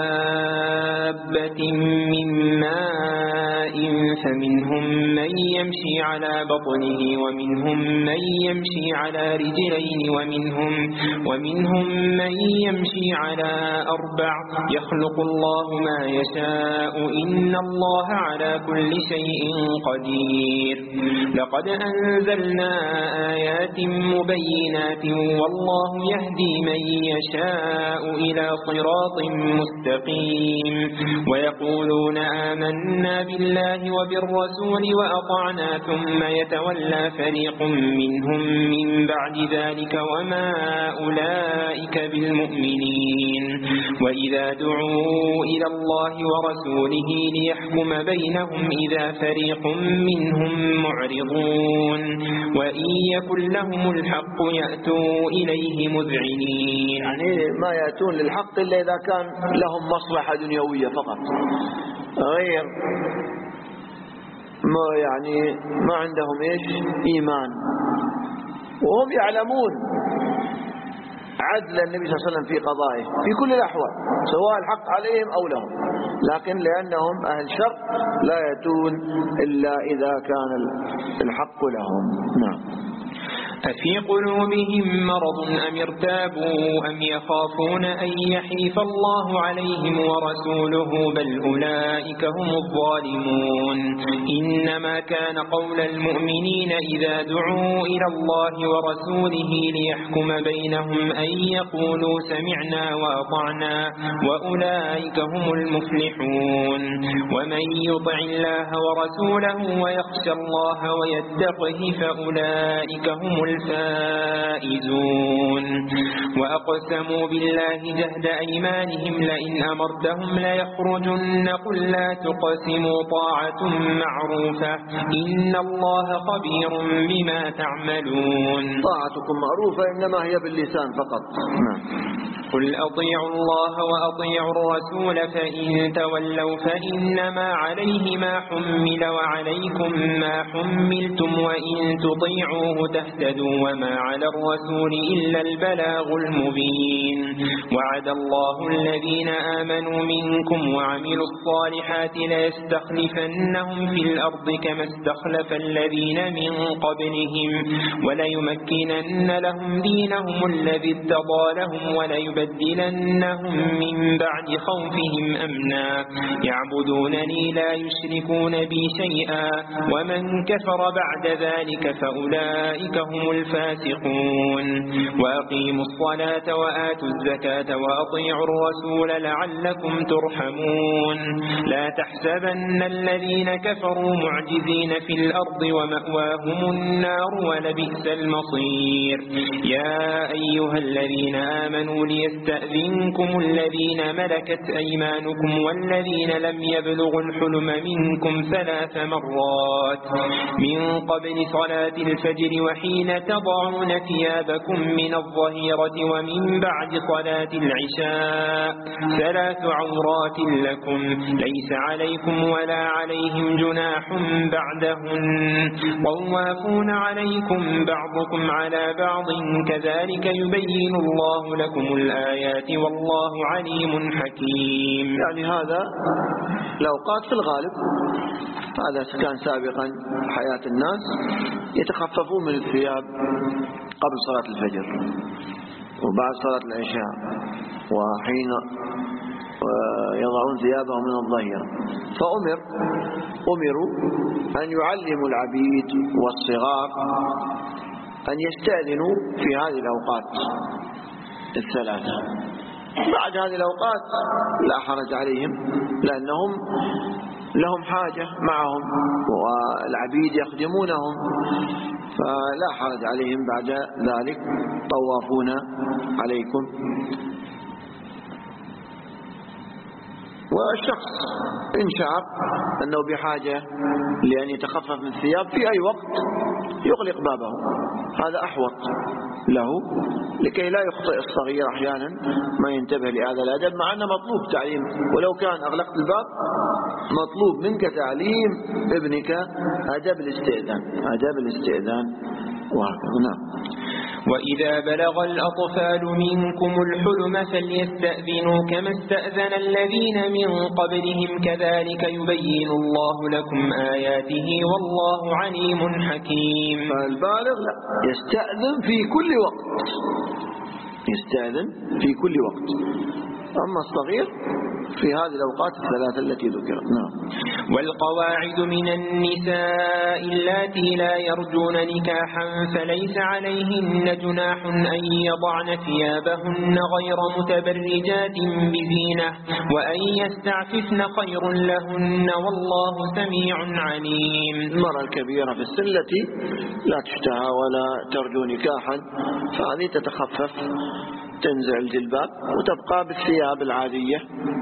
Speaker 5: دابة من ماء فمنهم من يمشي على بطنه ومنهم من يمشي على رجلين ومنهم, ومنهم من يمشي على أربع يخلق الله ما يشاء إن الله على كل شيء قدير. لقد أنزلنا آيات مبينات والله يهدي من يشاء إلى صراط مستقيم. ويقولون آمنا بالله وبالرسول وأطعنا ثم يتولى فريق منهم من بعد ذلك وما أولئك بالمؤمنين. وإذا دعوا إلى الله ورسوله ليحكم بينهم إذا فريق منهم معرضون وإن يكن لهم الحق يأتوا إليه مذعنين.
Speaker 1: يعني ما يأتون للحق إلا إذا كان لهم مصلحة دنيوية فقط، غير ما يعني ما عندهم إيش إيمان، وهم يعلمون عدل النبي صلى الله عليه وسلم في قضائه في كل الأحوال سواء الحق عليهم أو لهم، لكن لأنهم أهل شر لا يأتون إلا إذا كان الحق لهم. نعم.
Speaker 5: أفي قلوبهم مرض أم ارتابوا أم يخافون أن يحيف الله عليهم ورسوله بل أولئك هم الظالمون. إنما كان قول المؤمنين إذا دعوا إلى الله ورسوله ليحكم بينهم أن يقولوا سمعنا وأطعنا وأولئك هم المفلحون. ومن يطع الله ورسوله ويخشى الله ويتقه فأولئك هم الفائزون. وأقسموا بالله جهد أيمانهم لئن أمرتهم ليخرجن قل لا تقسموا طاعة معروفة إن الله خبير بما تعملون.
Speaker 1: طاعتكم معروفة إنما هي باللسان فقط. نعم.
Speaker 5: قل أطيعوا الله وأطيعوا الرسول فإن تولوا فإنما عليه ما حمل وعليكم ما حملتم وإن تطيعوه تهتدوا وما على الرسول إلا البلاغ المبين. وعد الله الذين آمنوا منكم وعملوا الصالحات ليستخلفنهم في الأرض كما استخلف الذين من قبلهم وليمكنن لهم دينهم الذي ارتضى لهم وليبدلنهم من بعد خوفهم أمنا يعبدونني لا يشركون بي شيئا ومن كفر بعد ذلك فأولئك هم الفاسقون. وأقيموا الصلاة وآتوا الزكاة وأطيعوا الرسول لعلكم ترحمون. لا تحسبن الذين كفروا معجزين في الأرض ومأواهم النار ولبئس المصير. يا أيها الذين آمنوا ليستجيبوا وليستأذنكم الذين ملكت أيمانكم والذين لم يبلغوا الحلم منكم ثلاث مرات من قبل صلاة الفجر وحين تضعون ثيابكم من الظهيرة ومن بعد صلاة العشاء ثلاث عورات لكم ليس عليكم ولا عليهم جناح بعدهن طوافون عليكم بعضكم على بعض كذلك يبين الله لكم الآيات والله عليم حكيم.
Speaker 1: يعني هذا الأوقات في الغالب هذا كان سابقا حياة الناس يتخففون من الثياب قبل صلاة الفجر وبعد صلاة العشاء وحين يضعون ثيابهم من الظهيرة، فأمر أمروا أن يعلموا العبيد والصغار أن يستأذنوا في هذه الأوقات الثلاثة. بعد هذه الأوقات لا حرج عليهم لأنهم لهم حاجة معهم والعبيد يخدمونهم، فلا حرج عليهم بعد ذلك طوافون عليكم. والشخص إن شعر أنه بحاجة لأن يتخفف من الثياب في أي وقت يغلق بابه، هذا أحوط له لكي لا يخطئ الصغير أحيانا ما ينتبه لهذا الأدب، مع أنه مطلوب تعليم، ولو كان أغلقت الباب مطلوب منك تعليم ابنك أدب الاستئذان أدب الاستئذان وهكذا. نعم.
Speaker 5: وإذا بلغ الأطفال منكم الحلم فليستأذنوا كما استأذن الذين من قبلهم كذلك يبين الله لكم آياته والله عليم حكيم.
Speaker 1: فالبالغ لا يستأذن في كل وقت يستأذن في كل وقت، أما الصغير في هذه الأوقات الثلاثة التي ذكرت. نعم.
Speaker 5: والقواعد من النساء اللاتي لا يرجون نكاحا فليس عليهن جناح أن يضعن ثيابهن غير متبرجات بزينة وأن يستعففن خير لهن والله سميع عليم.
Speaker 1: المرأة الكبيرة في السن التي لا تشتهى ولا ترجو نكاحا فهذه تتخفف، تنزع الجلباب وتبقى بالثياب العادية،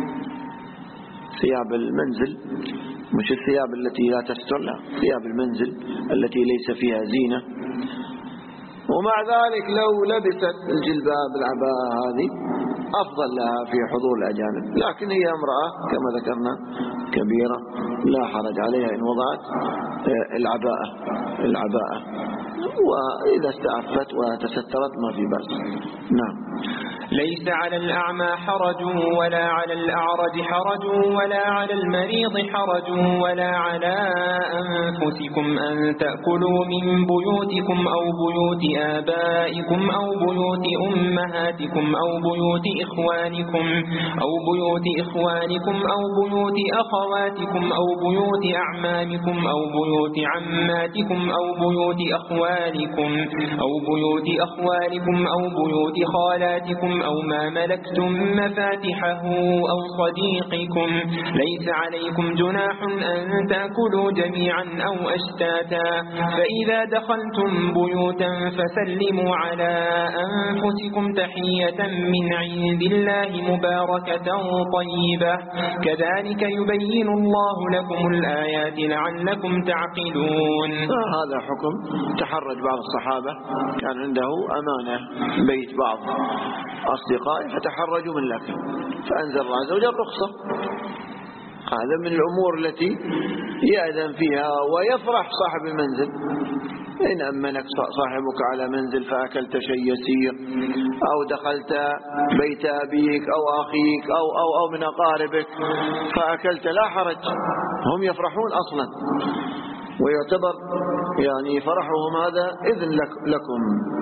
Speaker 1: ثياب المنزل، مش الثياب التي لا تستر، لا ثياب المنزل التي ليس فيها زينة. ومع ذلك لو لبست الجلباب العباءة هذه أفضل لها في حضور الأجانب، لكن هي امرأة كما ذكرنا كبيرة لا حرج عليها إن وضعت العباءة العباءة وإذا استعفت وتسترت ما في بأس. نعم.
Speaker 5: ليس على الأعمى حرج ولا على الأعرج حرج ولا على المريض حرج ولا على أنفسكم أن تأكلوا من بيوتكم أو بيوت آبائكم أو بيوت أمهاتكم أو بيوت إخوانكم أو بيوت إخوانكم أو بيوت أخواتكم أو بيوت أعمامكم أو بيوت عماتكم أو بيوت أخوالكم أو بيوت أخوالكم أو بيوت خالاتكم أو ما ملكتم مفاتحه أو صديقكم ليس عليكم جناح أن تأكلوا جميعا أو أشتاتا فإذا دخلتم بيوتا فسلموا على أنفسكم تحية من عند الله مباركة طيبة كذلك يبين الله لكم الآيات لعلكم تعقلون.
Speaker 1: هذا حكم تحرج بعض الصحابة كان عنده أمانة بيت بعض أصدقائي فتحرجوا من الأكل فأنزل الله عز وجل رخصة. هذا من الأمور التي يأذن فيها ويفرح صاحب المنزل. إن أمنك صاحبك على منزل فأكلت شيء يسير أو دخلت بيت أبيك أو أخيك أو, أو, أو من أقاربك فأكلت لا حرج، هم يفرحون أصلا ويعتبر يعني فرحهم هذا إذن لك لكم.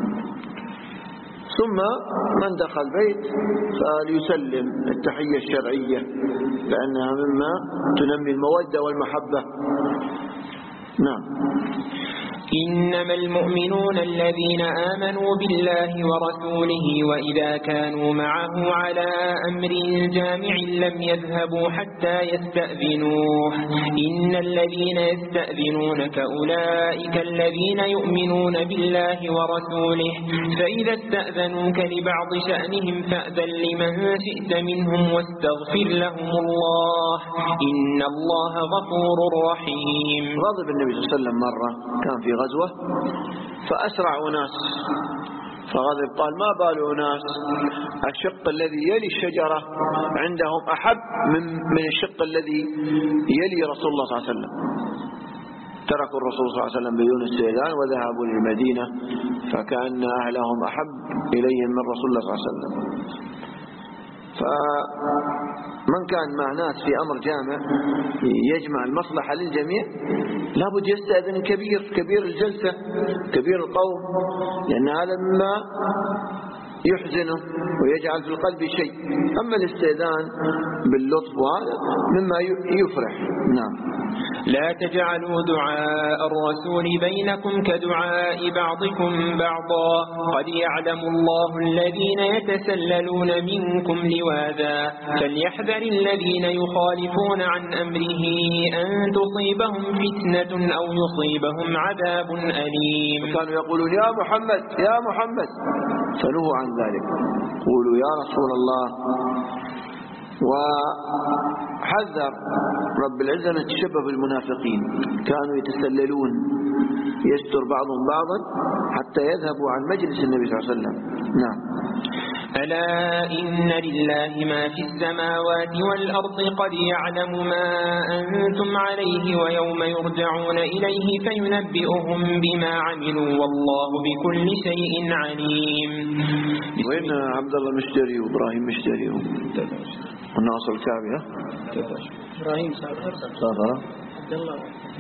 Speaker 1: ثم من دخل بيت فليسلم التحية الشرعية لأنها مما تنمي المودة والمحبة. نعم.
Speaker 5: إنما المؤمنون الذين آمنوا بالله ورسوله وإذا كانوا معه على أمر جامع لم يذهبوا حتى يستأذنوه إن الذين يستأذنونك أولئك الذين يؤمنون بالله ورسوله فإذا استأذنوك لبعض شأنهم فأذن لمن شئت منهم واستغفر لهم الله إن الله غفور رحيم.
Speaker 1: غضب النبي صلى الله عليه وسلم مرة كان في غزوة فأسرع أناس فغضب قال ما بال أناس الشق الذي يلي الشجرة عندهم أحب من من الشق الذي يلي رسول الله صلى الله عليه وسلم. تركوا الرسول صلى الله عليه وسلم بدون استئذان وذهبوا للمدينة فكأن أهلهم أحب إليهم من رسول الله صلى الله عليه وسلم. فمن كان مع ناس في أمر جامع يجمع المصلحة للجميع لابد يستأذن كبير كبير الجلسة كبير القوم لأن هذا مما يحزنه ويجعل في القلب شيء. أما الاستئذان باللطف وهذا مما يفرح. نعم.
Speaker 5: لا تجعلوا دعاء الرسول بينكم كدعاء بعضكم بعضا قد يعلم الله الذين يتسللون منكم لواذا فليحذر الذين يخالفون عن أمره أن تصيبهم فتنة أو يصيبهم عذاب أليم.
Speaker 1: كانوا يقولون يا محمد يا محمد فنهوا عن ذلك قولوا يا رسول الله. وحذر رب العزة أن يتشبه بالمنافقين كانوا يتسللون يستر بعضهم بعضا حتى يذهبوا عن مجلس النبي صلى الله عليه وسلم. نعم.
Speaker 5: ألا إن لله ما في السماوات والأرض قد يعلم ما أنتم عليه ويوم يرجعون إليه فينبئهم بما عملوا والله بكل شيء عليم.
Speaker 1: وين عبد الله مشتري وإبراهيم مشتري والناصر الكعبي ها؟
Speaker 3: إبراهيم سافر
Speaker 1: سافر
Speaker 3: عبد الله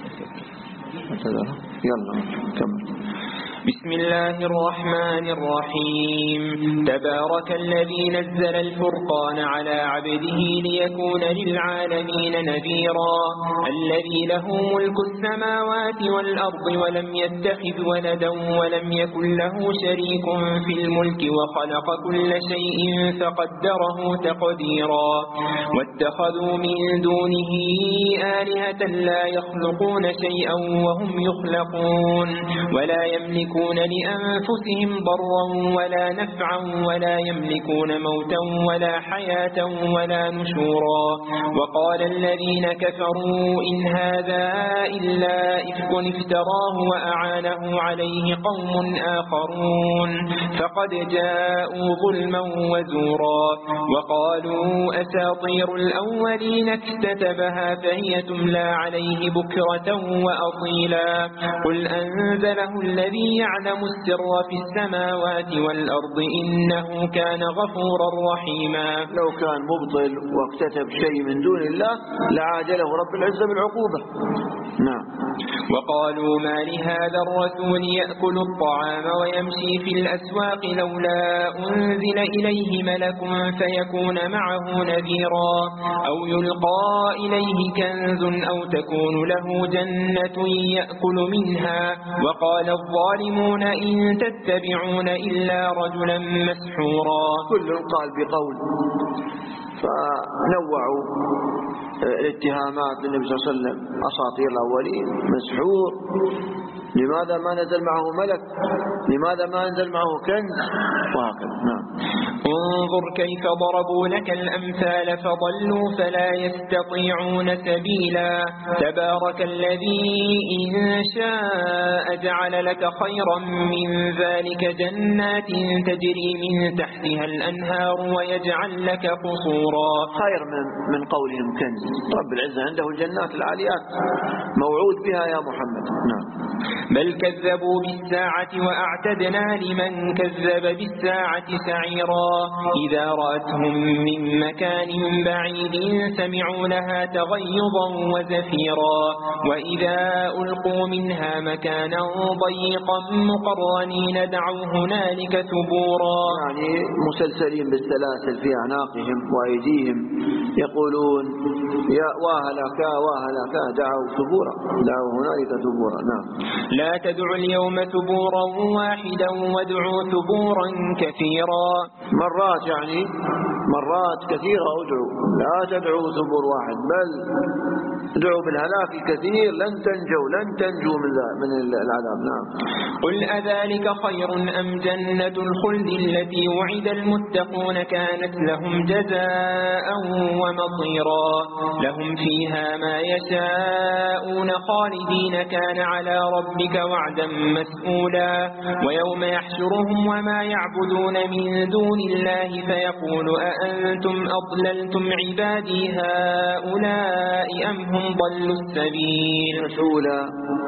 Speaker 1: يلا كمل.
Speaker 5: بسم الله الرحمن الرحيم. تبارك الذي نزل الفرقان على عبده ليكون للعالمين نذيرا الذي له ملك السماوات والأرض ولم يتخذ ولدا ولم يكن له شريك في الملك وخلق كل شيء فقدره تقديرا واتخذوا من دونه آلهة لا يخلقون شيئا وهم يخلقون ولا يملكون لأنفسهم ضرا ولا نفعا ولا يملكون موتا ولا حياة ولا نشورا وقال الذين كفروا إن هذا إلا إفك افتراه وأعانه عليه قوم آخرون فقد جاءوا ظلما وزورا وقالوا أساطير الأولين اكتتبها فهي تملى عليه بكرة وأصيلا قل أنزله الذي يعلم السر في السماوات والأرض إنه كان غفورا رحيما.
Speaker 1: لو كان مبطل واكتتب شيء من دون الله لعاجله رب العزة بالعقوبة. نعم.
Speaker 5: وقالوا ما لهذا الرسول يأكل الطعام ويمشي في الأسواق لولا أنزل إليه ملك فيكون معه نذيرا أو يلقى إليه كنز أو تكون له جنة يأكل منها وقال الظالمون إن تتبعون إلا رجلا مسحورا.
Speaker 1: كل قال بقول فنوعوا الاتهامات للنبي صلى الله عليه وسلم أساطير الأولين مسحور لماذا ما نزل معه ملك لماذا ما نزل معه كنز وهكذا. نعم.
Speaker 5: انظر كيف ضربوا لك الأمثال فضلوا فلا يستطيعون سبيلا تبارك الذي إن شاء جعل لك خيرا من ذلك جنات تجري من تحتها الأنهار ويجعل لك قصورا.
Speaker 1: خير من, من قولهم كنز. رب العزة عنده الجنات العاليات موعود بها يا محمد. نعم.
Speaker 5: بل كذبوا بالساعة وأعتدنا لمن كذب بالساعة سعيرا إذا رأتهم من مكان بعيد سمعوا لها تغيظا وزفيرا وإذا ألقوا منها مكانا ضيقا مقرنين دعوا هنالك ثبورا.
Speaker 1: يعني مسلسلين بالسلاسل في أعناقهم وأيديهم يقولون يا واهلكا واهلكا دعوا ثبورا دعوا هنالك ثبورا. نعم.
Speaker 5: لا تدعوا اليوم ثبورا واحدا وادعوا ثبورا كثيرا.
Speaker 1: مرات يعني مرات كثيرة ادعوا، لا تدعوا ثبور واحد، بل ادعوا بالهلاك الكثير، لن تنجوا لن تنجوا من من العذاب. نعم.
Speaker 5: قل أذلك خير أم جنة الخلد التي وعد المتقون كانت لهم جزاء ومصيرا. لهم فيها ما يشاءون خالدين كان على ربك وعدا مسئولا. ويوم يحشرهم وما يعبدون من دون الله فيقول أأنتم أضللتم عبادي هؤلاء أم هم ضلوا السبيل.
Speaker 1: مسؤولا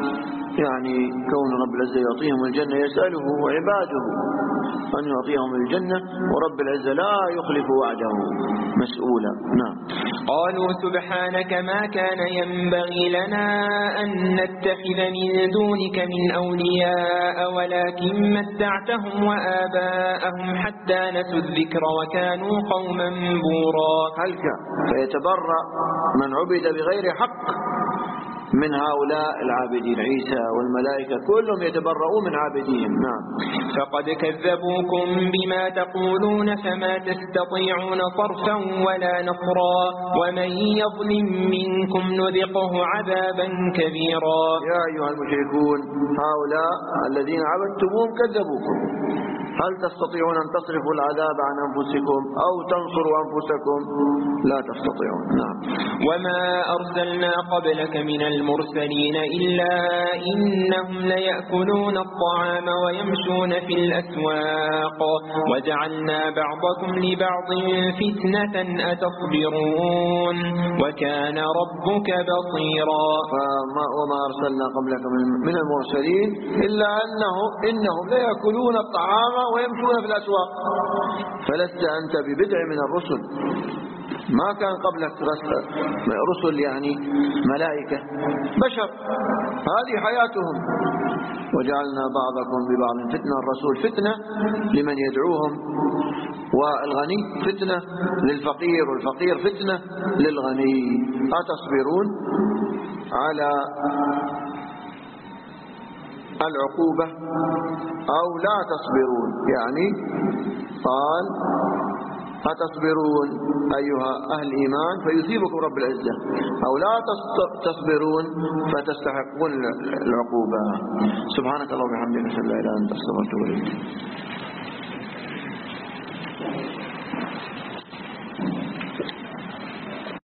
Speaker 1: يعني كون رب العزة يعطيهم الجنة، يسأله عباده أن يعطيهم الجنة، ورب العزة لا يخلف وعده. مسؤولا. نعم.
Speaker 5: قالوا سبحانك ما كان ينبغي لنا أن نتخذ من دونك من أولياء ولكن متعتهم وآباءهم حتى نسوا الذكر وكانوا قوما بورا.
Speaker 1: هلك فيتبرأ من عبد بغير حق من هؤلاء العابدين، عيسى والملائكة كلهم يتبرؤون من عابديهم. نعم.
Speaker 5: فقد كذبوكم بما تقولون فما تستطيعون صرفا ولا نصرا ومن يظلم منكم نذقه عذابا كبيرا.
Speaker 1: يا أيها المشركون هؤلاء الذين عبدتموهم كذبوكم، هل تستطيعون أن تصرفوا العذاب عن أنفسكم أو تنصروا أنفسكم؟ لا تستطيعون. نعم.
Speaker 5: وما أرسلنا قبلك من المرسلين إلا إنهم ليأكلون الطعام ويمشون في الأسواق وجعلنا بعضكم لبعض فتنة أتصبرون وكان ربك بصيرا.
Speaker 1: وما أرسلنا قبلك من المرسلين إلا أنه إنهم ليأكلون الطعام ويمشون في الأسواق، فلست أنت ببدع من الرسل، ما كان قبلك رسل يعني ملائكة، بشر، هذه حياتهم. وجعلنا بعضكم ببعض فتنة، الرسول فتنة لمن يدعوهم، والغني فتنة للفقير، والفقير فتنة للغني. أتصبرون على العقوبة أو لا تصبرون؟ يعني قال أتصبرون أيها أهل الإيمان فيثيبكم رب العزة، أو لا تصبرون فتستحقون العقوبة. سبحانك اللهم وبحمدك أشهد أن لا إله إلا أنت أستغفرك وأتوب إليك.